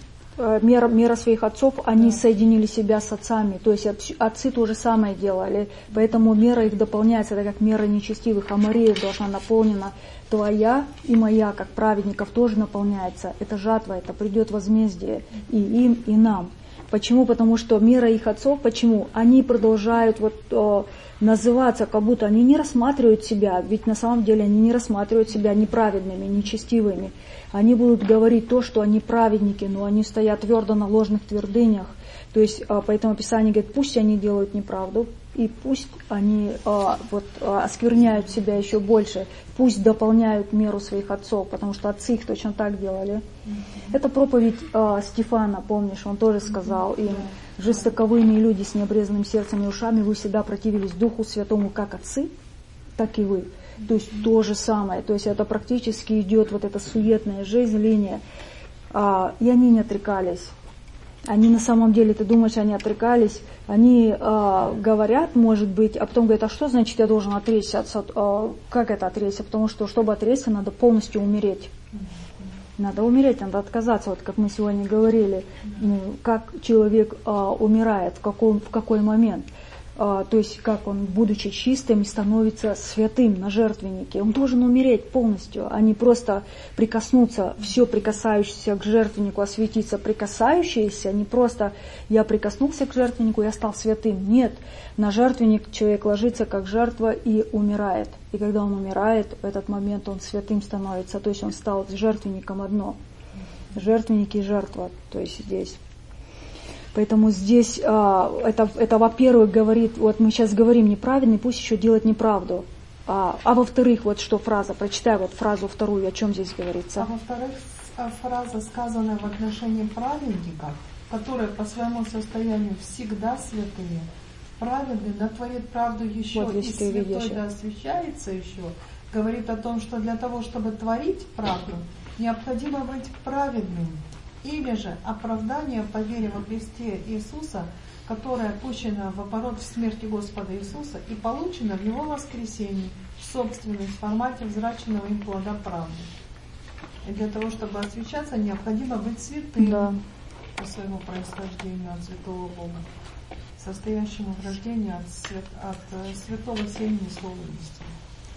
Мера, мера своих отцов, они да. соединили себя с отцами, то есть отцы то же самое делали, поэтому мера их дополняется, так как мера нечестивых, а Мария должна наполнена, твоя и моя, как праведников, тоже наполняется, это жатва, это придет возмездие и им, и нам. Почему? Потому что мера их отцов, почему? Они продолжают вот, о, называться, как будто они не рассматривают себя, ведь на самом деле они не рассматривают себя неправедными, нечестивыми. Они будут говорить то, что они праведники, но они стоят твердо на ложных твердынях. То есть, поэтому Писание говорит, пусть они делают неправду, и пусть они вот, оскверняют себя еще больше, пусть дополняют меру своих отцов, потому что отцы их точно так делали. Mm-hmm. Это проповедь Стефана, помнишь, он тоже сказал им, жестоковыми люди с необрезанным сердцем и ушами, вы всегда противились Духу Святому, как отцы, так и вы. То есть то же самое, то есть это практически идет вот эта суетная жизнь, линия, а, и они не отрекались. Они на самом деле, ты думаешь, они отрекались, они а, говорят, может быть, а потом говорят, а что значит я должен отречься? А, как это отречься? Потому что, чтобы отречься, надо полностью умереть. Надо умереть, надо отказаться, вот как мы сегодня говорили, ну, как человек а, умирает, в, каком, в какой момент. А, то есть, как он, будучи чистым, становится святым на жертвеннике. Он должен умереть полностью, а не просто прикоснуться, все прикасающееся к жертвеннику, осветиться, прикасающееся, не просто я прикоснулся к жертвеннику, я стал святым. Нет, на жертвенник человек ложится как жертва и умирает. И когда он умирает, в этот момент он святым становится, то есть он стал с жертвенником одно. Жертвенник и жертва, то есть здесь. Поэтому здесь а, это, это, во-первых, говорит, вот мы сейчас говорим неправильный, пусть еще делает неправду. А, а во-вторых, вот что фраза, прочитай вот фразу вторую, о чем здесь говорится. А во-вторых, фраза, сказанная в отношении праведников, которые по своему состоянию всегда святые, праведный, да творит правду еще, вот, и святой, да освящается еще, говорит о том, что для того, чтобы творить правду, необходимо быть праведным. Или же оправдание по вере во Христе Иисуса, которое пущено в оборот в смерти Господа Иисуса и получено в Его воскресении в собственном формате взраченного им плода правды. И для того, чтобы освящаться, необходимо быть святым, да, по своему происхождению от святого Бога, состоящему в рождении от, свят, от святого семени слова истины.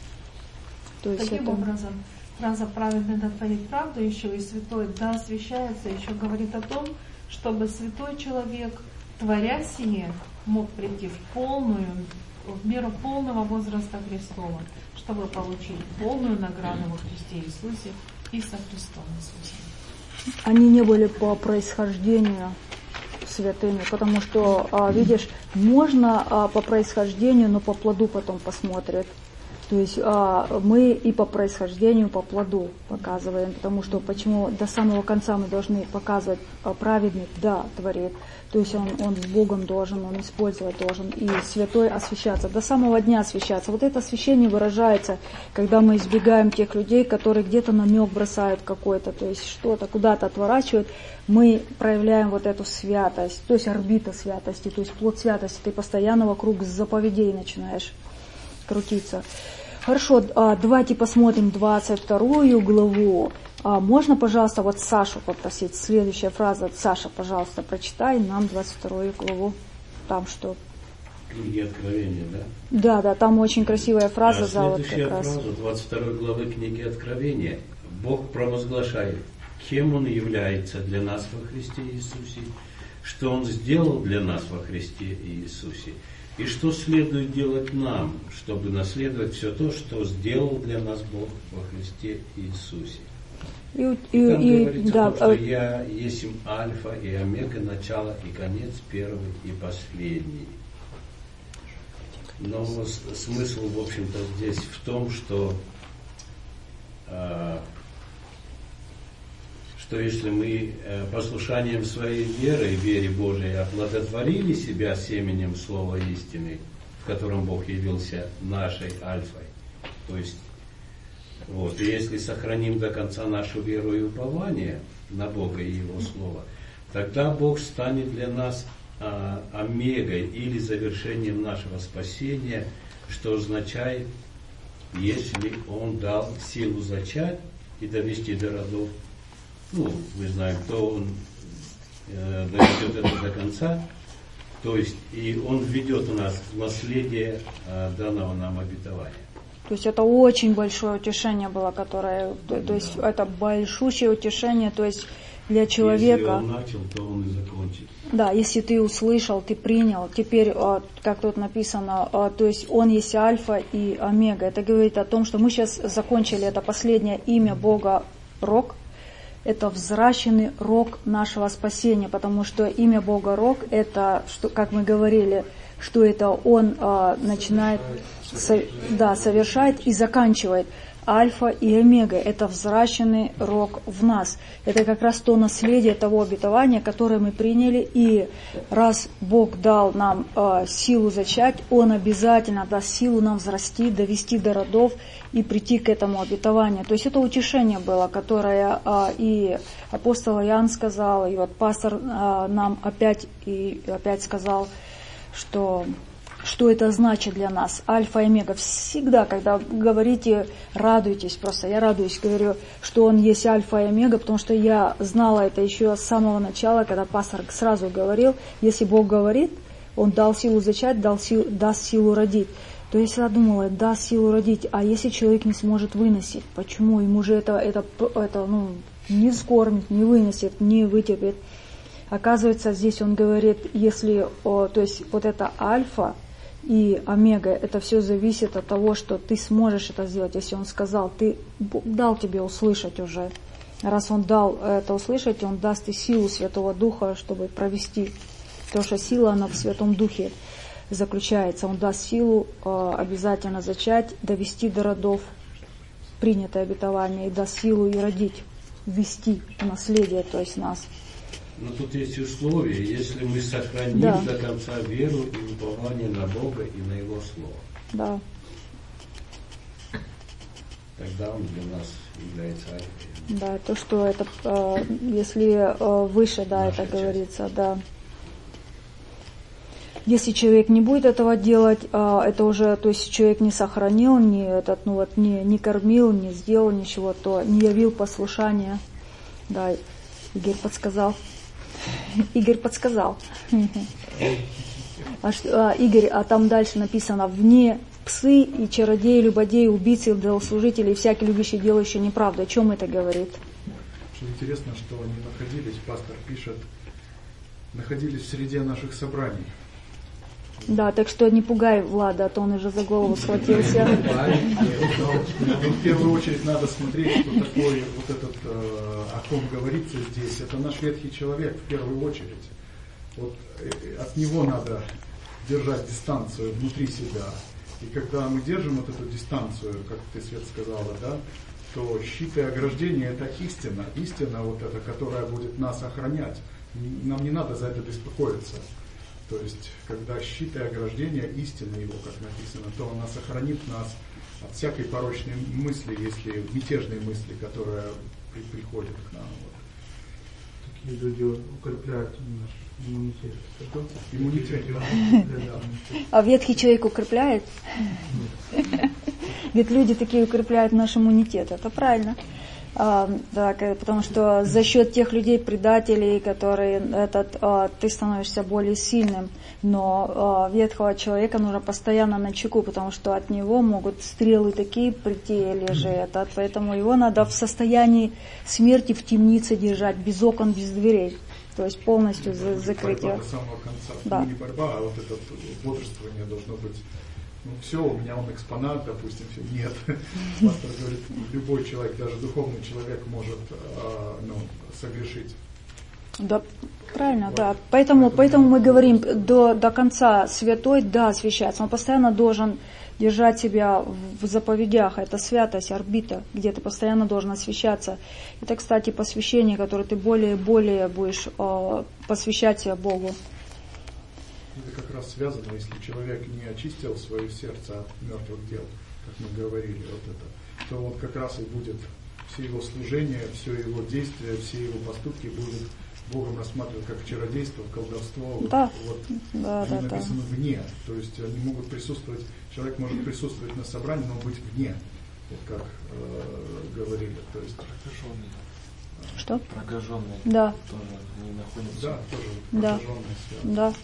То есть Таким это... образом, фраза «праведный да творит правду» еще и «святой да освящается» еще говорит о том, чтобы святой человек, творя сие, мог прийти в полную, в меру полного возраста Христова, чтобы получить полную награду во Христе Иисусе и со Христом Иисусом. Они не были по происхождению святыми, потому что, видишь, можно по происхождению, но по плоду потом посмотрят. То есть мы и по происхождению, по плоду показываем, потому что почему до самого конца мы должны показывать праведник, да, творит. То есть он, он с Богом должен, он использовать должен, и святой освящаться, до самого дня освящаться. Вот это освящение выражается, когда мы избегаем тех людей, которые где-то намек бросают какой-то, то есть что-то куда-то отворачивают, мы проявляем вот эту святость, то есть орбита святости, то есть плод святости, ты постоянно вокруг заповедей начинаешь крутиться. Хорошо, давайте посмотрим двадцать вторую главу. Можно, пожалуйста, вот Сашу попросить, следующая фраза. Саша, пожалуйста, прочитай нам двадцать вторую главу. Там что? Книги Откровения, да? Да, да, там очень красивая фраза. А за вот следующая как фраза раз. двадцать второй главы книги Откровения. Бог провозглашает, кем Он является для нас во Христе Иисусе, что Он сделал для нас во Христе Иисусе, и что следует делать нам, чтобы наследовать все то, что сделал для нас Бог во Христе Иисусе. И, и, и там и, говорится да, о том, что я есть альфа и омега, начало и конец, первый и последний. Но смысл, в общем-то, здесь в том, что, э, что если мы э, послушанием своей веры, вере Божией, оплодотворили себя семенем Слова истины, в котором Бог явился нашей альфой, то есть вот, и если сохраним до конца нашу веру и упование на Бога и Его Слово, тогда Бог станет для нас а, омегой или завершением нашего спасения, что означает, если Он дал силу зачать и довести до родов, ну, мы знаем, то Он э, доведет это до конца, то есть и Он введет у нас в наследие э, данного нам обетования. То есть это очень большое утешение было, которое, то, то есть это большущее утешение, то есть для человека. Если он начал, то он и закончит. Да, если ты услышал, ты принял, теперь, как тут написано, то есть он есть альфа и омега. Это говорит о том, что мы сейчас закончили это последнее имя Бога Рог. Это взращенный рог нашего спасения, потому что имя Бога Рог, это, что, как мы говорили, что это Он а, начинает, со, да, совершает и заканчивает. Альфа и омега – это взращенный рог в нас. Это как раз то наследие того обетования, которое мы приняли. И раз Бог дал нам э, силу зачать, Он обязательно даст силу нам взрасти, довести до родов и прийти к этому обетованию. То есть это утешение было, которое э, и апостол Иоанн сказал, и вот пастор э, нам опять и опять сказал, что... Что это значит для нас? Альфа и омега. Всегда, когда говорите, радуйтесь, просто я радуюсь, говорю, что он есть альфа и омега, потому что я знала это еще с самого начала, когда пастор сразу говорил, если Бог говорит, Он дал силу зачать, дал силу, даст силу родить. То есть я думала, даст силу родить, а если человек не сможет выносить, почему? Ему же это, это, это ну, не скормит, не вынесет, не вытерпит. Оказывается, здесь он говорит, если, о, то есть вот это альфа, и омега, это все зависит от того, что ты сможешь это сделать. Если Он сказал, ты дал тебе услышать уже. Раз Он дал это услышать, Он даст и силу Святого Духа, чтобы провести. Потому что сила, она в Святом Духе заключается. Он даст силу э, обязательно зачать, довести до родов принятое обетование, и даст силу и родить, ввести в наследие, то есть нас. Но тут есть условия, если мы сохраним да. до конца веру и упование на Бога и на Его Слово. Да. Тогда Он для нас является альфой. Да, то, что это, э, если э, выше, да, Наша это часть. Говорится, да. Если человек не будет этого делать, э, это уже, то есть человек не сохранил, не, этот, ну, вот, не, не кормил, не сделал ничего, то не явил послушания. Да, Игорь подсказал. Игорь подсказал. А что, а, Игорь, а там дальше написано: вне псы и чародеи, любодеи, убийцы, идолослужители и всякий любящий, делающий неправду. О чем это говорит? Очень интересно, что они находились, пастор пишет, находились в среде наших собраний. Да, так что не пугай Влада, а то он уже за голову схватился. В первую очередь надо смотреть, что такое вот этот, о ком говорится здесь. Это наш ветхий человек в первую очередь. Вот от него надо держать дистанцию внутри себя. И когда мы держим вот эту дистанцию, как ты, Свет, сказала, да, то щит и ограждение — это истина. Истина вот эта, которая будет нас охранять. Нам не надо за это беспокоиться. То есть, когда щит и ограждение, истина его, как написано, то он нас охранит нас от всякой порочной мысли, если мятежные мысли, которые при, приходят к нам. Вот. Такие люди укрепляют наш иммунитет. Иммунитет. А ветхий человек укрепляет? Ведь люди такие укрепляют наш иммунитет. Это правильно. А, да, потому что за счет тех людей, предателей, которые этот, а, ты становишься более сильным. Но а, ветхого человека нужно постоянно на чеку, потому что от него могут стрелы такие прийти или же этот. Поэтому его надо в состоянии смерти в темнице держать, без окон, без дверей. То есть полностью за, закрыть его. Борьба до самого конца. Да. Ну, не борьба, а вот это бодрствование должно быть. Ну все, у меня он экспонат, допустим, все. Нет. Пастор говорит, любой человек, даже духовный человек может а, ну, согрешить. Да, правильно, вот. Да. Поэтому, поэтому мы говорим, до, до конца святой, да, освящается. Он постоянно должен держать себя в заповедях. Это святость, орбита, где ты постоянно должен освящаться. Это, кстати, посвящение, которое ты более и более будешь э, посвящать себя Богу. Это как раз связано, если человек не очистил свое сердце от мертвых дел, как мы говорили, вот это, то вот как раз и будет все его служение, все его действия, все его поступки будут Богом рассматривать как чародейство, колдовство. Да. Вот, да, они да, написаны да. вне, то есть они могут присутствовать, человек может присутствовать на собрании, но быть вне, вот как э, говорили, то есть прокаженные. Что? Прокаженные. Да. Тоже они находятся. Да, тоже да. прокаженные связаны. Да.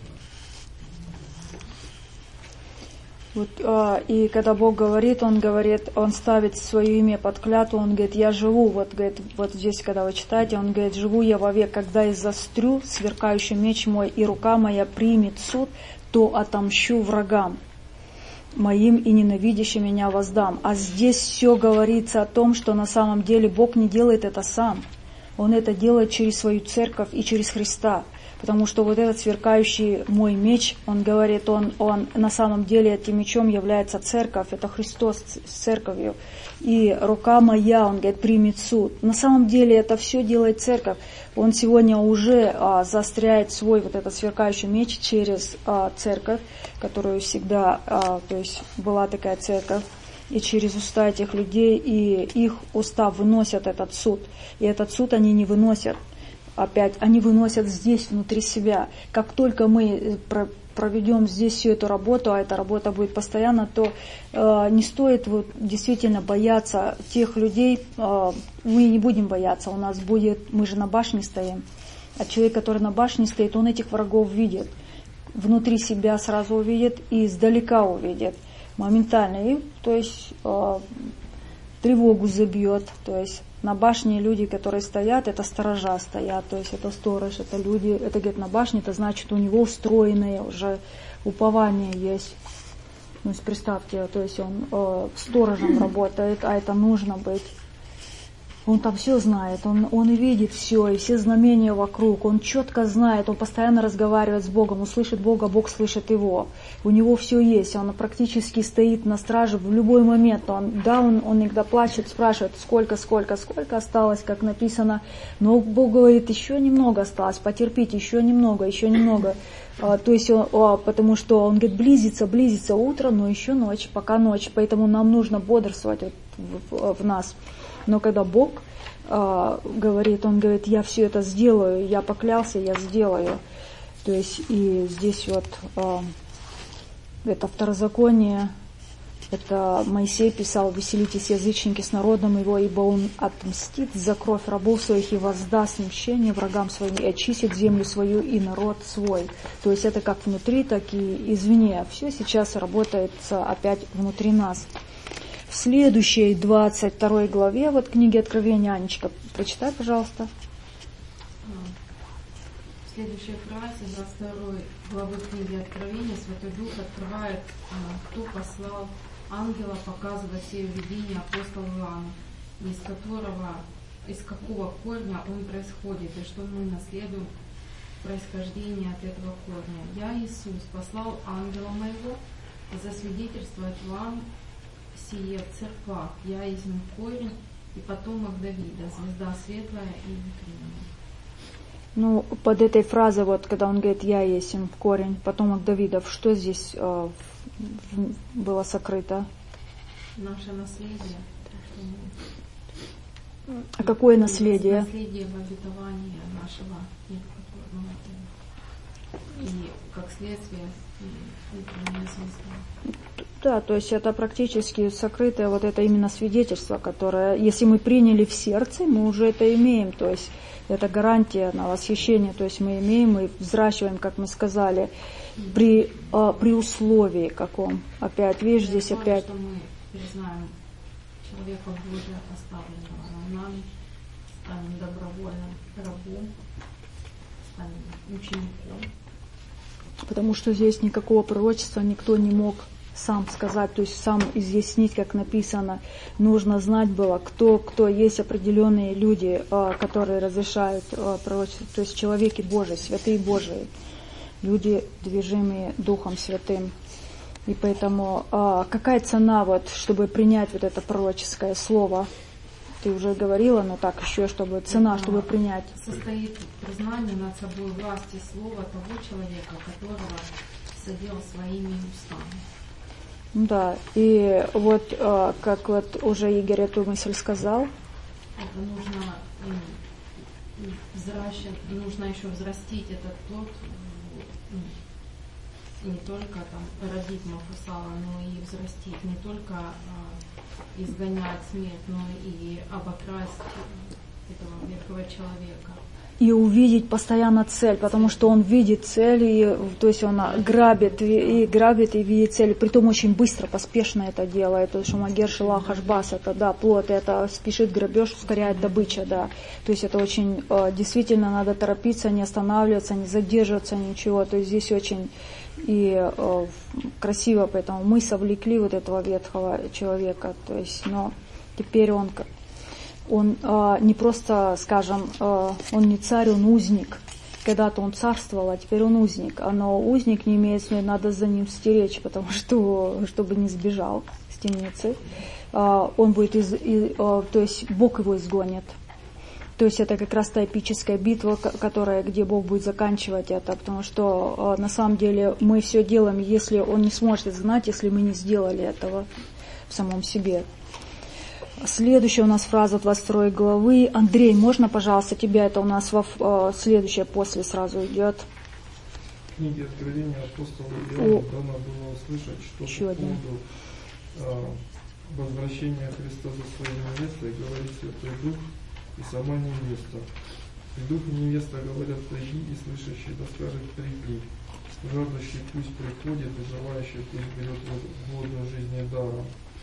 Вот, а, и когда Бог говорит, Он говорит, Он ставит свое имя под клятву, Он говорит, я живу, вот, говорит, вот здесь, когда вы читаете, Он говорит, живу я вовек, когда я застрю, сверкающий меч мой, и рука моя примет суд, то отомщу врагам моим и ненавидящим меня воздам. А здесь все говорится о том, что на самом деле Бог не делает это сам. Он это делает через свою церковь и через Христа. Потому что вот этот сверкающий мой меч, он говорит, он, он на самом деле этим мечом является церковь, это Христос с церковью. И рука моя, он говорит, примет суд. На самом деле это все делает церковь. Он сегодня уже а, заостряет свой вот этот сверкающий меч через а, церковь, которую всегда, а, то есть была такая церковь. И через уста этих людей, и их уста выносят этот суд. И этот суд они не выносят. Опять, они выносят здесь, внутри себя. Как только мы проведем здесь всю эту работу, а эта работа будет постоянно, то э, не стоит вот, действительно бояться тех людей. Э, мы не будем бояться, у нас будет, мы же на башне стоим. А человек, который на башне стоит, он этих врагов видит. Внутри себя сразу увидит и издалека увидит. Моментально. И, то есть, э, тревогу забьет. То есть, на башне люди, которые стоят, это сторожа стоят, то есть это сторож, это люди, это говорит на башне, это значит у него устроенное уже упование есть. Ну, представьте, то есть он э, сторожем работает, а это нужно быть. Он там все знает, он, он и видит все, и все знамения вокруг, он четко знает, он постоянно разговаривает с Богом, он слышит Бога, Бог слышит его. У него все есть, он практически стоит на страже в любой момент. Он, да, он, он иногда плачет, спрашивает, сколько, сколько, сколько осталось, как написано. Но Бог говорит, еще немного осталось, потерпите, еще немного, еще немного. А, то есть, он, а, потому что он говорит, близится, близится утро, но еще ночь, пока ночь. Поэтому нам нужно бодрствовать вот, в, в, в нас. Но когда Бог э, говорит, Он говорит, я все это сделаю, я поклялся, я сделаю. То есть и здесь вот э, это второзаконие, это Моисей писал, веселитесь, язычники, с народом его, ибо он отмстит за кровь рабов своих и воздаст мщение врагам своим, и очистит землю свою и народ свой. То есть это как внутри, так и извне. Все сейчас работает опять внутри нас. В следующей двадцать второй главе, вот книги Откровения, Анечка, прочитай, пожалуйста. В следующей фразе двадцать второй главы книги Откровения Святой Дух открывает, кто послал ангела показывать сие видение апостолу Иоанну, из которого, из какого корня он происходит, и что мы наследуем происхождение от этого корня. Я, Иисус, послал ангела моего засвидетельствовать вам сие в церквах. Я измем корень и потомок Давида, звезда светлая и внутренняя. Ну, под этой фразой, вот, когда он говорит, я есть им корень, потомок Давидов, что здесь э, было сокрыто? Наше наследие. А какое наследие? Наследие в обетовании нашего и как следствие внутренняя звезда. Да, то есть это практически сокрытое вот это именно свидетельство, которое, если мы приняли в сердце, мы уже это имеем, то есть это гарантия на восхищение, то есть мы имеем и взращиваем, как мы сказали, при, а, при условии каком. Опять, видишь, здесь то, опять... Что мы признаем человека Божия оставленного нами, станем добровольным рабом, станем учеником. Потому что здесь никакого пророчества никто не мог сам сказать, то есть сам изъяснить, как написано. Нужно знать было, кто, кто есть определенные люди, которые разрешают пророчество, то есть человеки Божии, святые Божии, люди, движимые Духом Святым. И поэтому какая цена, вот, чтобы принять вот это пророческое слово? Ты уже говорила, но так еще, чтобы цена, это чтобы принять. Состоит признание над собой власти слова того человека, которого садил своими устами. Да, и вот как вот уже Игорь эту мысль сказал. Это нужно взращивать, нужно еще взрастить этот плод, не только там родить Мафусала, но и взрастить, не только изгонять смерть, но и обокрасть этого ветхого человека. И увидеть постоянно цель, потому что он видит цель, и, то есть он грабит и, и грабит и видит цель, притом очень быстро, поспешно это делает, то есть Магер Шилах Ашбас, это да, плод, это спешит грабеж, ускоряет добыча, да, то есть это очень, действительно надо торопиться, не останавливаться, не задерживаться, ничего, то есть здесь очень и э, красиво, поэтому мы совлекли вот этого ветхого человека, то есть, но теперь он, он э, не просто, скажем, э, он не царь, он узник. Когда-то он царствовал, а теперь он узник. Но узник не имеет смысла, надо за ним стеречь, потому что, чтобы не сбежал с темницы. Э, он будет, из, и, э, то есть Бог его изгонит. То есть это как раз та эпическая битва, которая, где Бог будет заканчивать это, потому что э, на самом деле мы все делаем, если Он не сможет изгнать, если мы не сделали этого в самом себе. Следующая у нас фраза двадцать второй главы. Андрей, можно, пожалуйста, тебя, это у нас во, э, следующее после сразу идет. В книге Откровения апостола Иоанна дано было услышать, что Еще по один. поводу э, возвращения Христа за своей невестой говорит Святой Дух и сама невеста. И Дух и невеста говорят, приди, и слышащий да скажет, приди. Жаждущий пусть приходит, и желающий пусть берет воду жизни даром.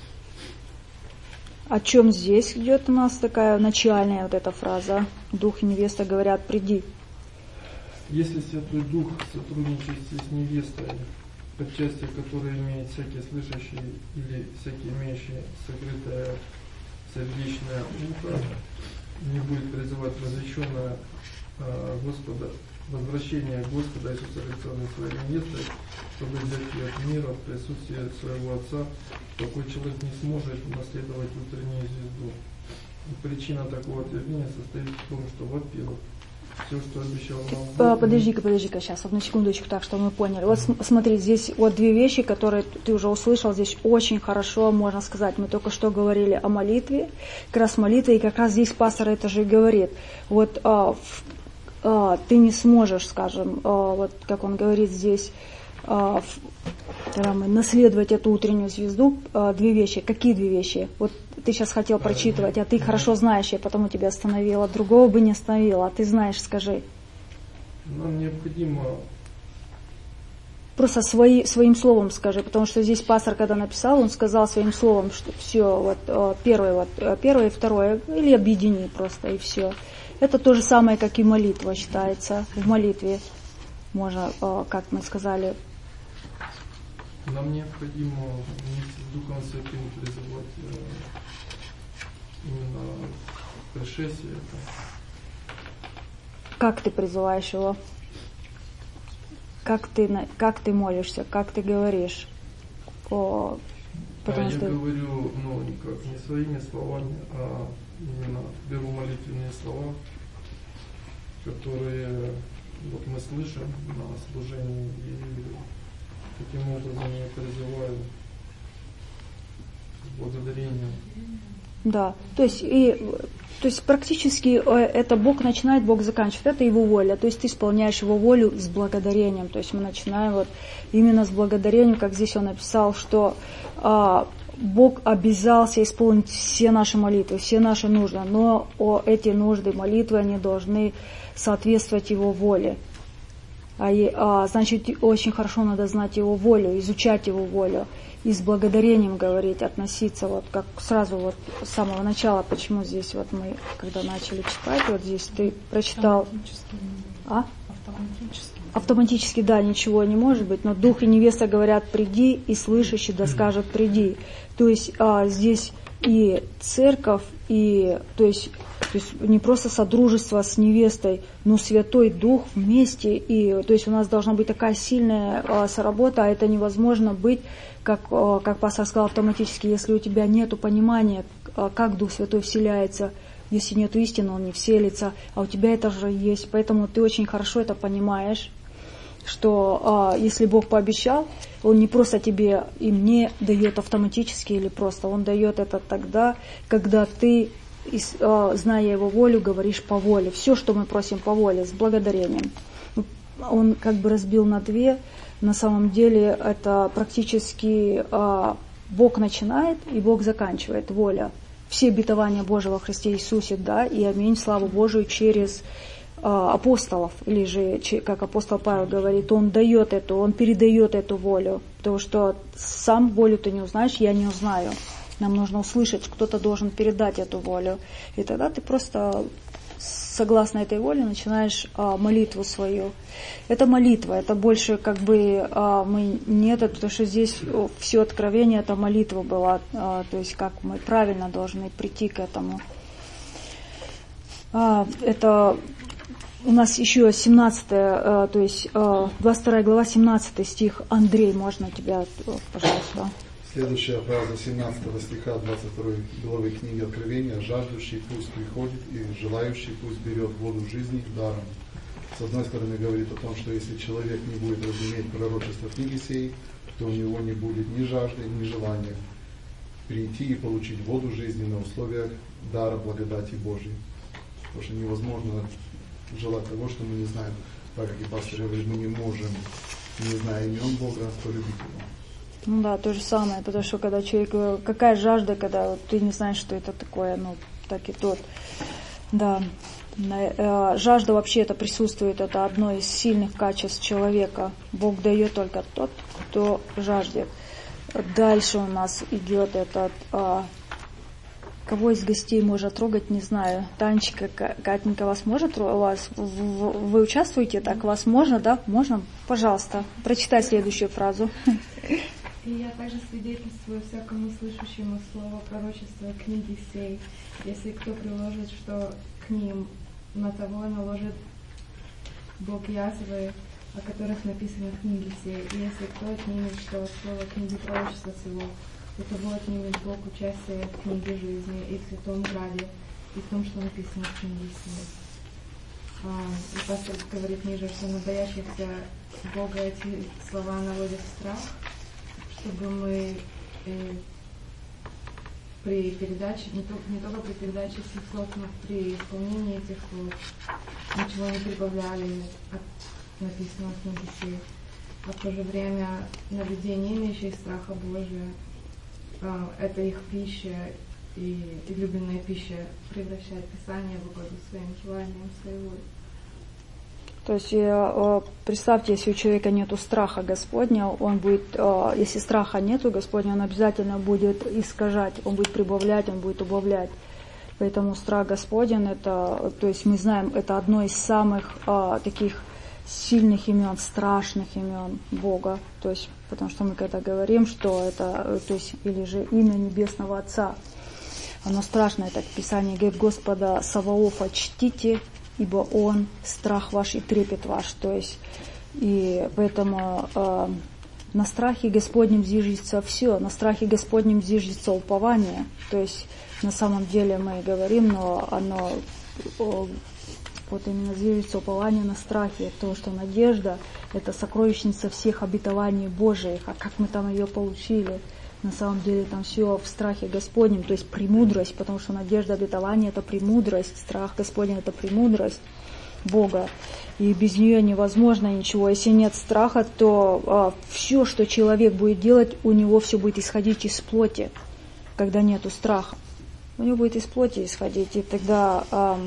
О чем здесь идет у нас такая начальная вот эта фраза? Дух и невеста говорят, приди. Если Святой Дух сотрудничает с невестой, подчасти которой имеет всякий слышащий или всякий имеющий сокрытое сердечное ухо, не будет призывать возвращенное э, Господа, возвращение Господа Иисуса Христа на своей невестой, чтобы взять ее от мира в присутствии своего Отца, такой человек не сможет наследовать утреннюю звезду. И причина такого твердения состоит в том, что, во-первых, все, что обещал нам Бог... Подожди-ка, подожди-ка, сейчас, одну секундочку, так, что мы поняли. Вот смотри, здесь вот две вещи, которые ты уже услышал, здесь очень хорошо, можно сказать. Мы только что говорили о молитве, как раз молитва, и как раз здесь пастор это же и говорит. Вот а, а, ты не сможешь, скажем, а, вот как он говорит здесь, а, наследовать эту утреннюю звезду. А, две вещи. Какие две вещи? Вот ты сейчас хотел прочитывать, а ты хорошо знаешь, я потому тебя остановила. Другого бы не остановила, а ты знаешь, скажи. Нам необходимо... Просто свои, своим словом скажи, потому что здесь пастор, когда написал, он сказал своим словом, что все, вот первое, вот, первое и второе, или объедини просто, и все. Это то же самое, как и молитва считается. В молитве можно, как мы сказали... Нам необходимо вместе с Духом Святым призывать э, именно пришествие. Как ты призываешь его? как ты, как ты молишься, как ты говоришь. О, потому а что... Я говорю, ну, никак не своими словами, а именно беру молитвенные слова, которые вот мы слышим на служении, и таким образом я призываю с благодарением. Да, то есть, и, то есть практически это Бог начинает, Бог заканчивает, это Его воля, то есть ты исполняешь Его волю с благодарением, то есть мы начинаем вот именно с благодарением, как здесь он написал, что а, Бог обязался исполнить все наши молитвы, все наши нужды, но о, эти нужды, молитвы, они должны соответствовать Его воле. А, а, значит, очень хорошо надо знать Его волю, изучать Его волю и с благодарением говорить, относиться, вот как сразу вот с самого начала, почему здесь вот мы, когда начали читать, вот здесь ты прочитал... Автоматически. А? Автоматически. Автоматически, да, ничего не может быть, но дух и невеста говорят приди, и слышащий да скажет приди. То есть а, здесь и церковь, и то есть, то есть не просто содружество с невестой, но Святой Дух вместе, и то есть у нас должна быть такая сильная а, соработа, а это невозможно быть, как, а, как пастор сказал, автоматически, если у тебя нет понимания, а, как Дух Святой вселяется. Если нет истины, он не вселится, а у тебя это же есть. Поэтому ты очень хорошо это понимаешь, что а, если Бог пообещал, Он не просто тебе и мне дает автоматически или просто, Он дает это тогда, когда ты, а, зная Его волю, говоришь по воле. Все, что мы просим по воле, с благодарением. Он как бы разбил на две. На самом деле это практически а, Бог начинает и Бог заканчивает, воля. Все обетования Божьего во Христе Иисусе, да, и аминь, славу Божию через а, апостолов, или же, как апостол Павел говорит, он дает эту, он передает эту волю, потому что сам волю ты не узнаешь, я не узнаю. Нам нужно услышать, кто-то должен передать эту волю, и тогда ты просто согласно этой воле начинаешь а, молитву свою. Это молитва, это больше как бы а, мы не это, потому что здесь все откровение, это молитва была, а, то есть как мы правильно должны прийти к этому. А, это у нас еще семнадцатая, а, то есть а, двадцать вторая глава, семнадцатый стих. Андрей, можно тебя, пожалуйста. Следующая фраза семнадцатого стиха двадцать второй главы книги Откровения. «Жаждущий пусть приходит, и желающий пусть берет воду жизни даром». С одной стороны говорит о том, что если человек не будет разуметь пророчество книги сей, то у него не будет ни жажды, ни желания прийти и получить воду жизни на условиях дара благодати Божьей. Потому что невозможно желать того, что мы не знаем. Так как и пастор говорит, мы не можем, не зная имен Бога, полюбить Его. Ну да, то же самое, потому что когда человек, какая жажда, когда вот ты не знаешь, что это такое, ну, так и тот. Да, жажда вообще это присутствует, это одно из сильных качеств человека. Бог дает только тот, кто жаждет. Дальше у нас идет этот, а, кого из гостей может трогать, не знаю. Танечка, Катенька, вас может, вас, вы участвуете так, вас можно, да? Можно? Пожалуйста, прочитай следующую фразу. И я также свидетельствую всякому слышащему слово пророчества книги сей, если кто приложит, что к ним на того наложит Бог язвы, о которых написано в книге сей, и если кто отнимет, что слово книги пророчества сего, то того отнимет Бог участие в книге жизни и в святом граде, и в том, что написано в книге сей. А, и пастор говорит ниже, что на боящихся Бога эти слова наводят страх, чтобы мы э, при передаче, не, то, не только при передаче всех слов, но при исполнении этих слов ничего не прибавляли от написанного в книге сей. А в то же время на людей, не имеющие страха Божия, э, это их пища и, и любимая пища превращает Писание в угоду своим желаниям, своей волей. То есть представьте, если у человека нету страха Господня, он будет, если страха нету Господня, он обязательно будет искажать, он будет прибавлять, он будет убавлять. Поэтому страх Господень, это, то есть мы знаем, это одно из самых таких сильных имен, страшных имен Бога. То есть, потому что мы когда говорим, что это, то есть, или же имя Небесного Отца, оно страшное, так Писание говорит, Господа Саваофа чтите, ибо Он страх ваш и трепет ваш. То есть И поэтому э, на страхе Господнем зиждется все, на страхе Господнем зиждется упование. То есть на самом деле мы говорим, но оно о, вот именно зиждется упование на страхе, потому что надежда — это сокровищница всех обетований Божиих. А как мы там ее получили? На самом деле там все в страхе Господнем, то есть премудрость, потому что надежда обетования — это премудрость, страх Господень — это премудрость Бога. И без нее невозможно ничего. Если нет страха, то а, все, что человек будет делать, у него все будет исходить из плоти, когда нету страха. У него будет из плоти исходить. И тогда а,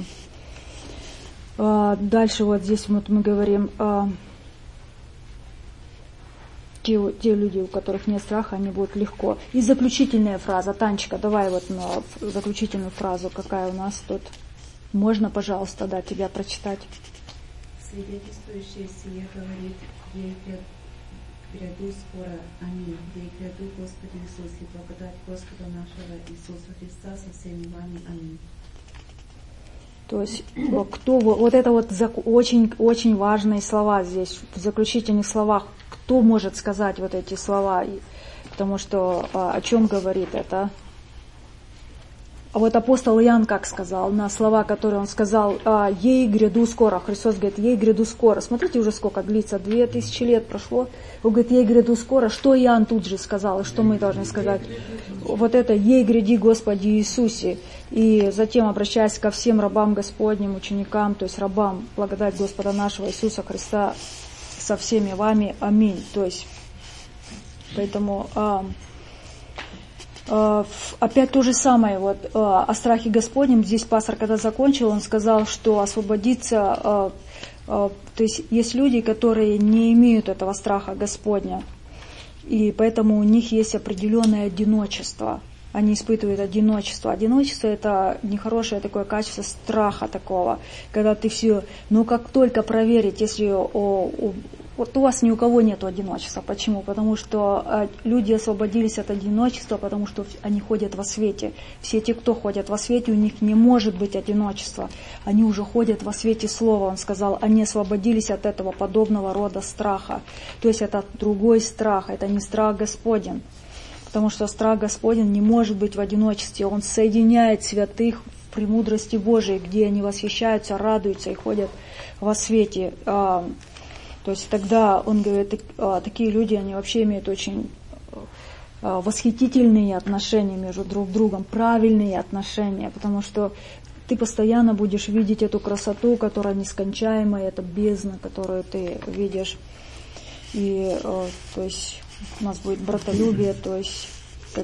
а, дальше вот здесь вот мы говорим, а, те, те люди, у которых нет страха, они будут легко. И заключительная фраза. Танечка, давай вот на заключительную фразу, какая у нас тут. Можно, пожалуйста, да, тебя прочитать. Свидетельствующее сие говорит, ей гряду скоро, аминь. Ей гряду Господи Иисус, и благодать Господа нашего Иисуса Христа со всеми вами, аминь. То есть, кто, вот это вот очень, очень важные слова здесь, в заключительных словах. Кто может сказать вот эти слова? Потому что о чем говорит это? А вот апостол Иоанн как сказал, на слова, которые он сказал, «Ей гряду скоро». Христос говорит, «Ей гряду скоро». Смотрите, уже сколько длится, две тысячи лет прошло. Он говорит, «Ей гряду скоро». Что Иоанн тут же сказал, и что мы должны сказать? Вот это «Ей гряди, Господи Иисусе». И затем, обращаясь ко всем рабам Господним, ученикам, то есть рабам, благодать Господа нашего Иисуса Христа со всеми вами, аминь. То есть, поэтому... Опять то же самое, вот, о страхе Господнем. Здесь пастор, когда закончил, он сказал, что освободиться, то есть есть люди, которые не имеют этого страха Господня, и поэтому у них есть определенное одиночество. Они испытывают одиночество. Одиночество — это нехорошее такое качество страха такого, когда ты все, ну как только проверить, если о, о, вот у вас ни у кого нет одиночества. Почему? Потому что люди освободились от одиночества, потому что они ходят во свете. Все те, кто ходят во свете, у них не может быть одиночества. Они уже ходят во свете Слова. Он сказал, они освободились от этого подобного рода страха. То есть это другой страх, это не страх Господень. Потому что страх Господень не может быть в одиночестве. Он соединяет святых в премудрости Божией, где они восхищаются, радуются и ходят во свете. То есть тогда, он говорит, такие люди, они вообще имеют очень восхитительные отношения между друг другом, правильные отношения, потому что ты постоянно будешь видеть эту красоту, которая нескончаемая, это бездна, которую ты видишь. И то есть у нас будет братолюбие, то есть как,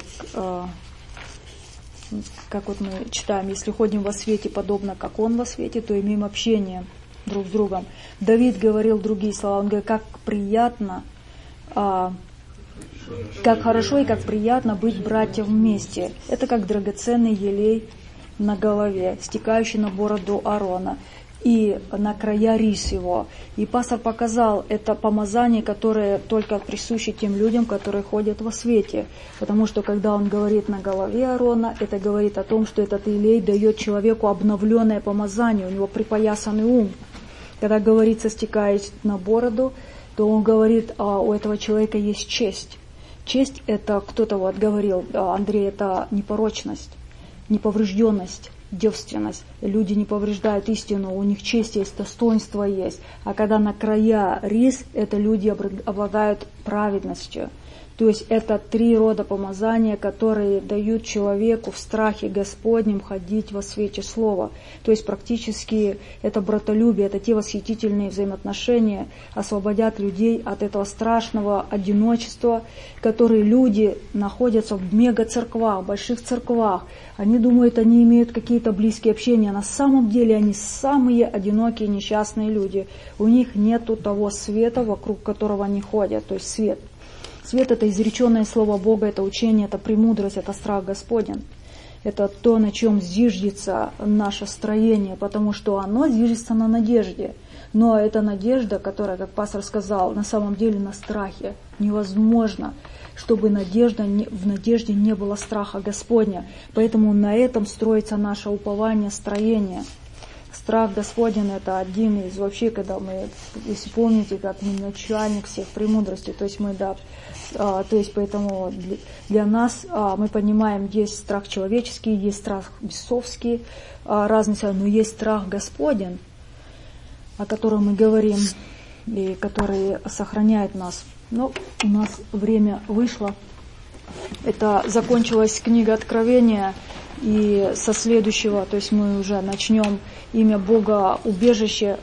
как вот мы читаем, если ходим во свете, подобно как Он во свете, то имеем общение друг с другом. Давид говорил другие слова, он говорит, как приятно, а, как хорошо и как приятно быть братьям вместе. Это как драгоценный елей на голове, стекающий на бороду Аарона и на края рис его. И пастор показал это помазание, которое только присуще тем людям, которые ходят во свете. Потому что когда он говорит на голове Аарона, это говорит о том, что этот елей дает человеку обновленное помазание, у него припоясанный ум. Когда говорится, стекаясь на бороду, то он говорит, а у этого человека есть честь. Честь — это, кто-то вот говорил, Андрей, это непорочность, неповрежденность, девственность. Люди не повреждают истину, у них честь есть, достоинство есть. А когда на края рис, это люди обладают праведностью. То есть это три рода помазания, которые дают человеку в страхе Господнем ходить во свете Слова. То есть практически это братолюбие, это те восхитительные взаимоотношения, освободят людей от этого страшного одиночества, которые люди находятся в мега-церквах, больших церквах. Они думают, они имеют какие-то близкие общения. На самом деле они самые одинокие, несчастные люди. У них нету того света, вокруг которого они ходят, то есть свет. Свет — это изреченное слово Бога, это учение, это премудрость, это страх Господень. Это то, на чем зиждется наше строение, потому что оно зиждется на надежде. Но эта надежда, которая, как пастор сказал, на самом деле на страхе. Невозможно, чтобы надежда, в надежде не было страха Господня. Поэтому на этом строится наше упование, строение. страх Господень это один из вообще, когда мы, если помните, как мы начальник всех премудростей, то есть мы, да, а, то есть поэтому для, для нас а, мы понимаем, есть страх человеческий, есть страх бесовский, а, разница, но есть страх Господень, о котором мы говорим, и который сохраняет нас. Но у нас время вышло. Это закончилась книга Откровения, и со следующего, то есть мы уже начнем имя Бога убежище.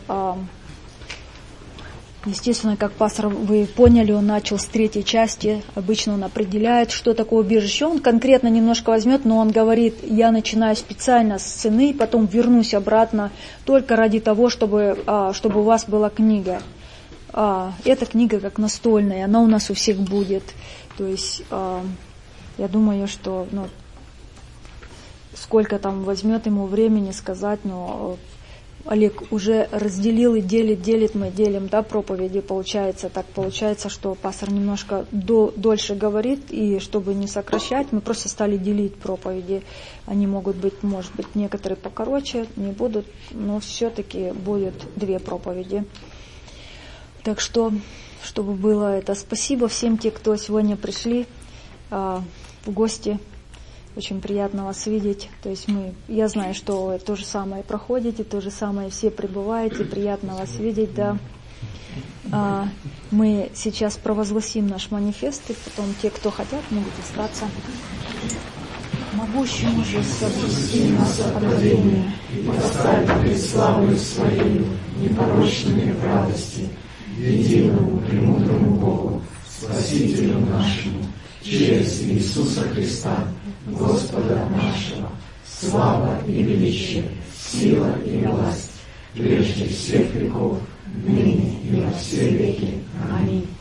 Естественно, как пастор, вы поняли, он начал с третьей части. Обычно он определяет, что такое убежище. Он конкретно немножко возьмет, но он говорит, я начинаю специально с цены, потом вернусь обратно только ради того, чтобы, чтобы у вас была книга. Эта книга как настольная, она у нас у всех будет. То есть я думаю, что ну, сколько там возьмет ему времени сказать, но Олег уже разделил и делит, делит, мы делим, да, проповеди, получается, так получается, что пастор немножко до, дольше говорит, и чтобы не сокращать, мы просто стали делить проповеди. Они могут быть, может быть, некоторые покороче, не будут, но все-таки будет две проповеди. Так что, чтобы было это, спасибо всем тем, кто сегодня пришли а, в гости. Очень приятно вас видеть. То есть мы, я знаю, что вы то же самое проходите, то же самое все пребываете. Приятно вас видеть, да. А, мы сейчас провозгласим наш манифест, и потом те, кто хотят, могут остаться. Могущему же соблюсти нас откровение и поставить пред славою Своею непорочными в радости, единому премудрому Богу, Спасителю нашему, через Иисуса Христа, Господа нашего, слава и величие, сила и власть, прежде всех веков, ныне и во все веки. Аминь.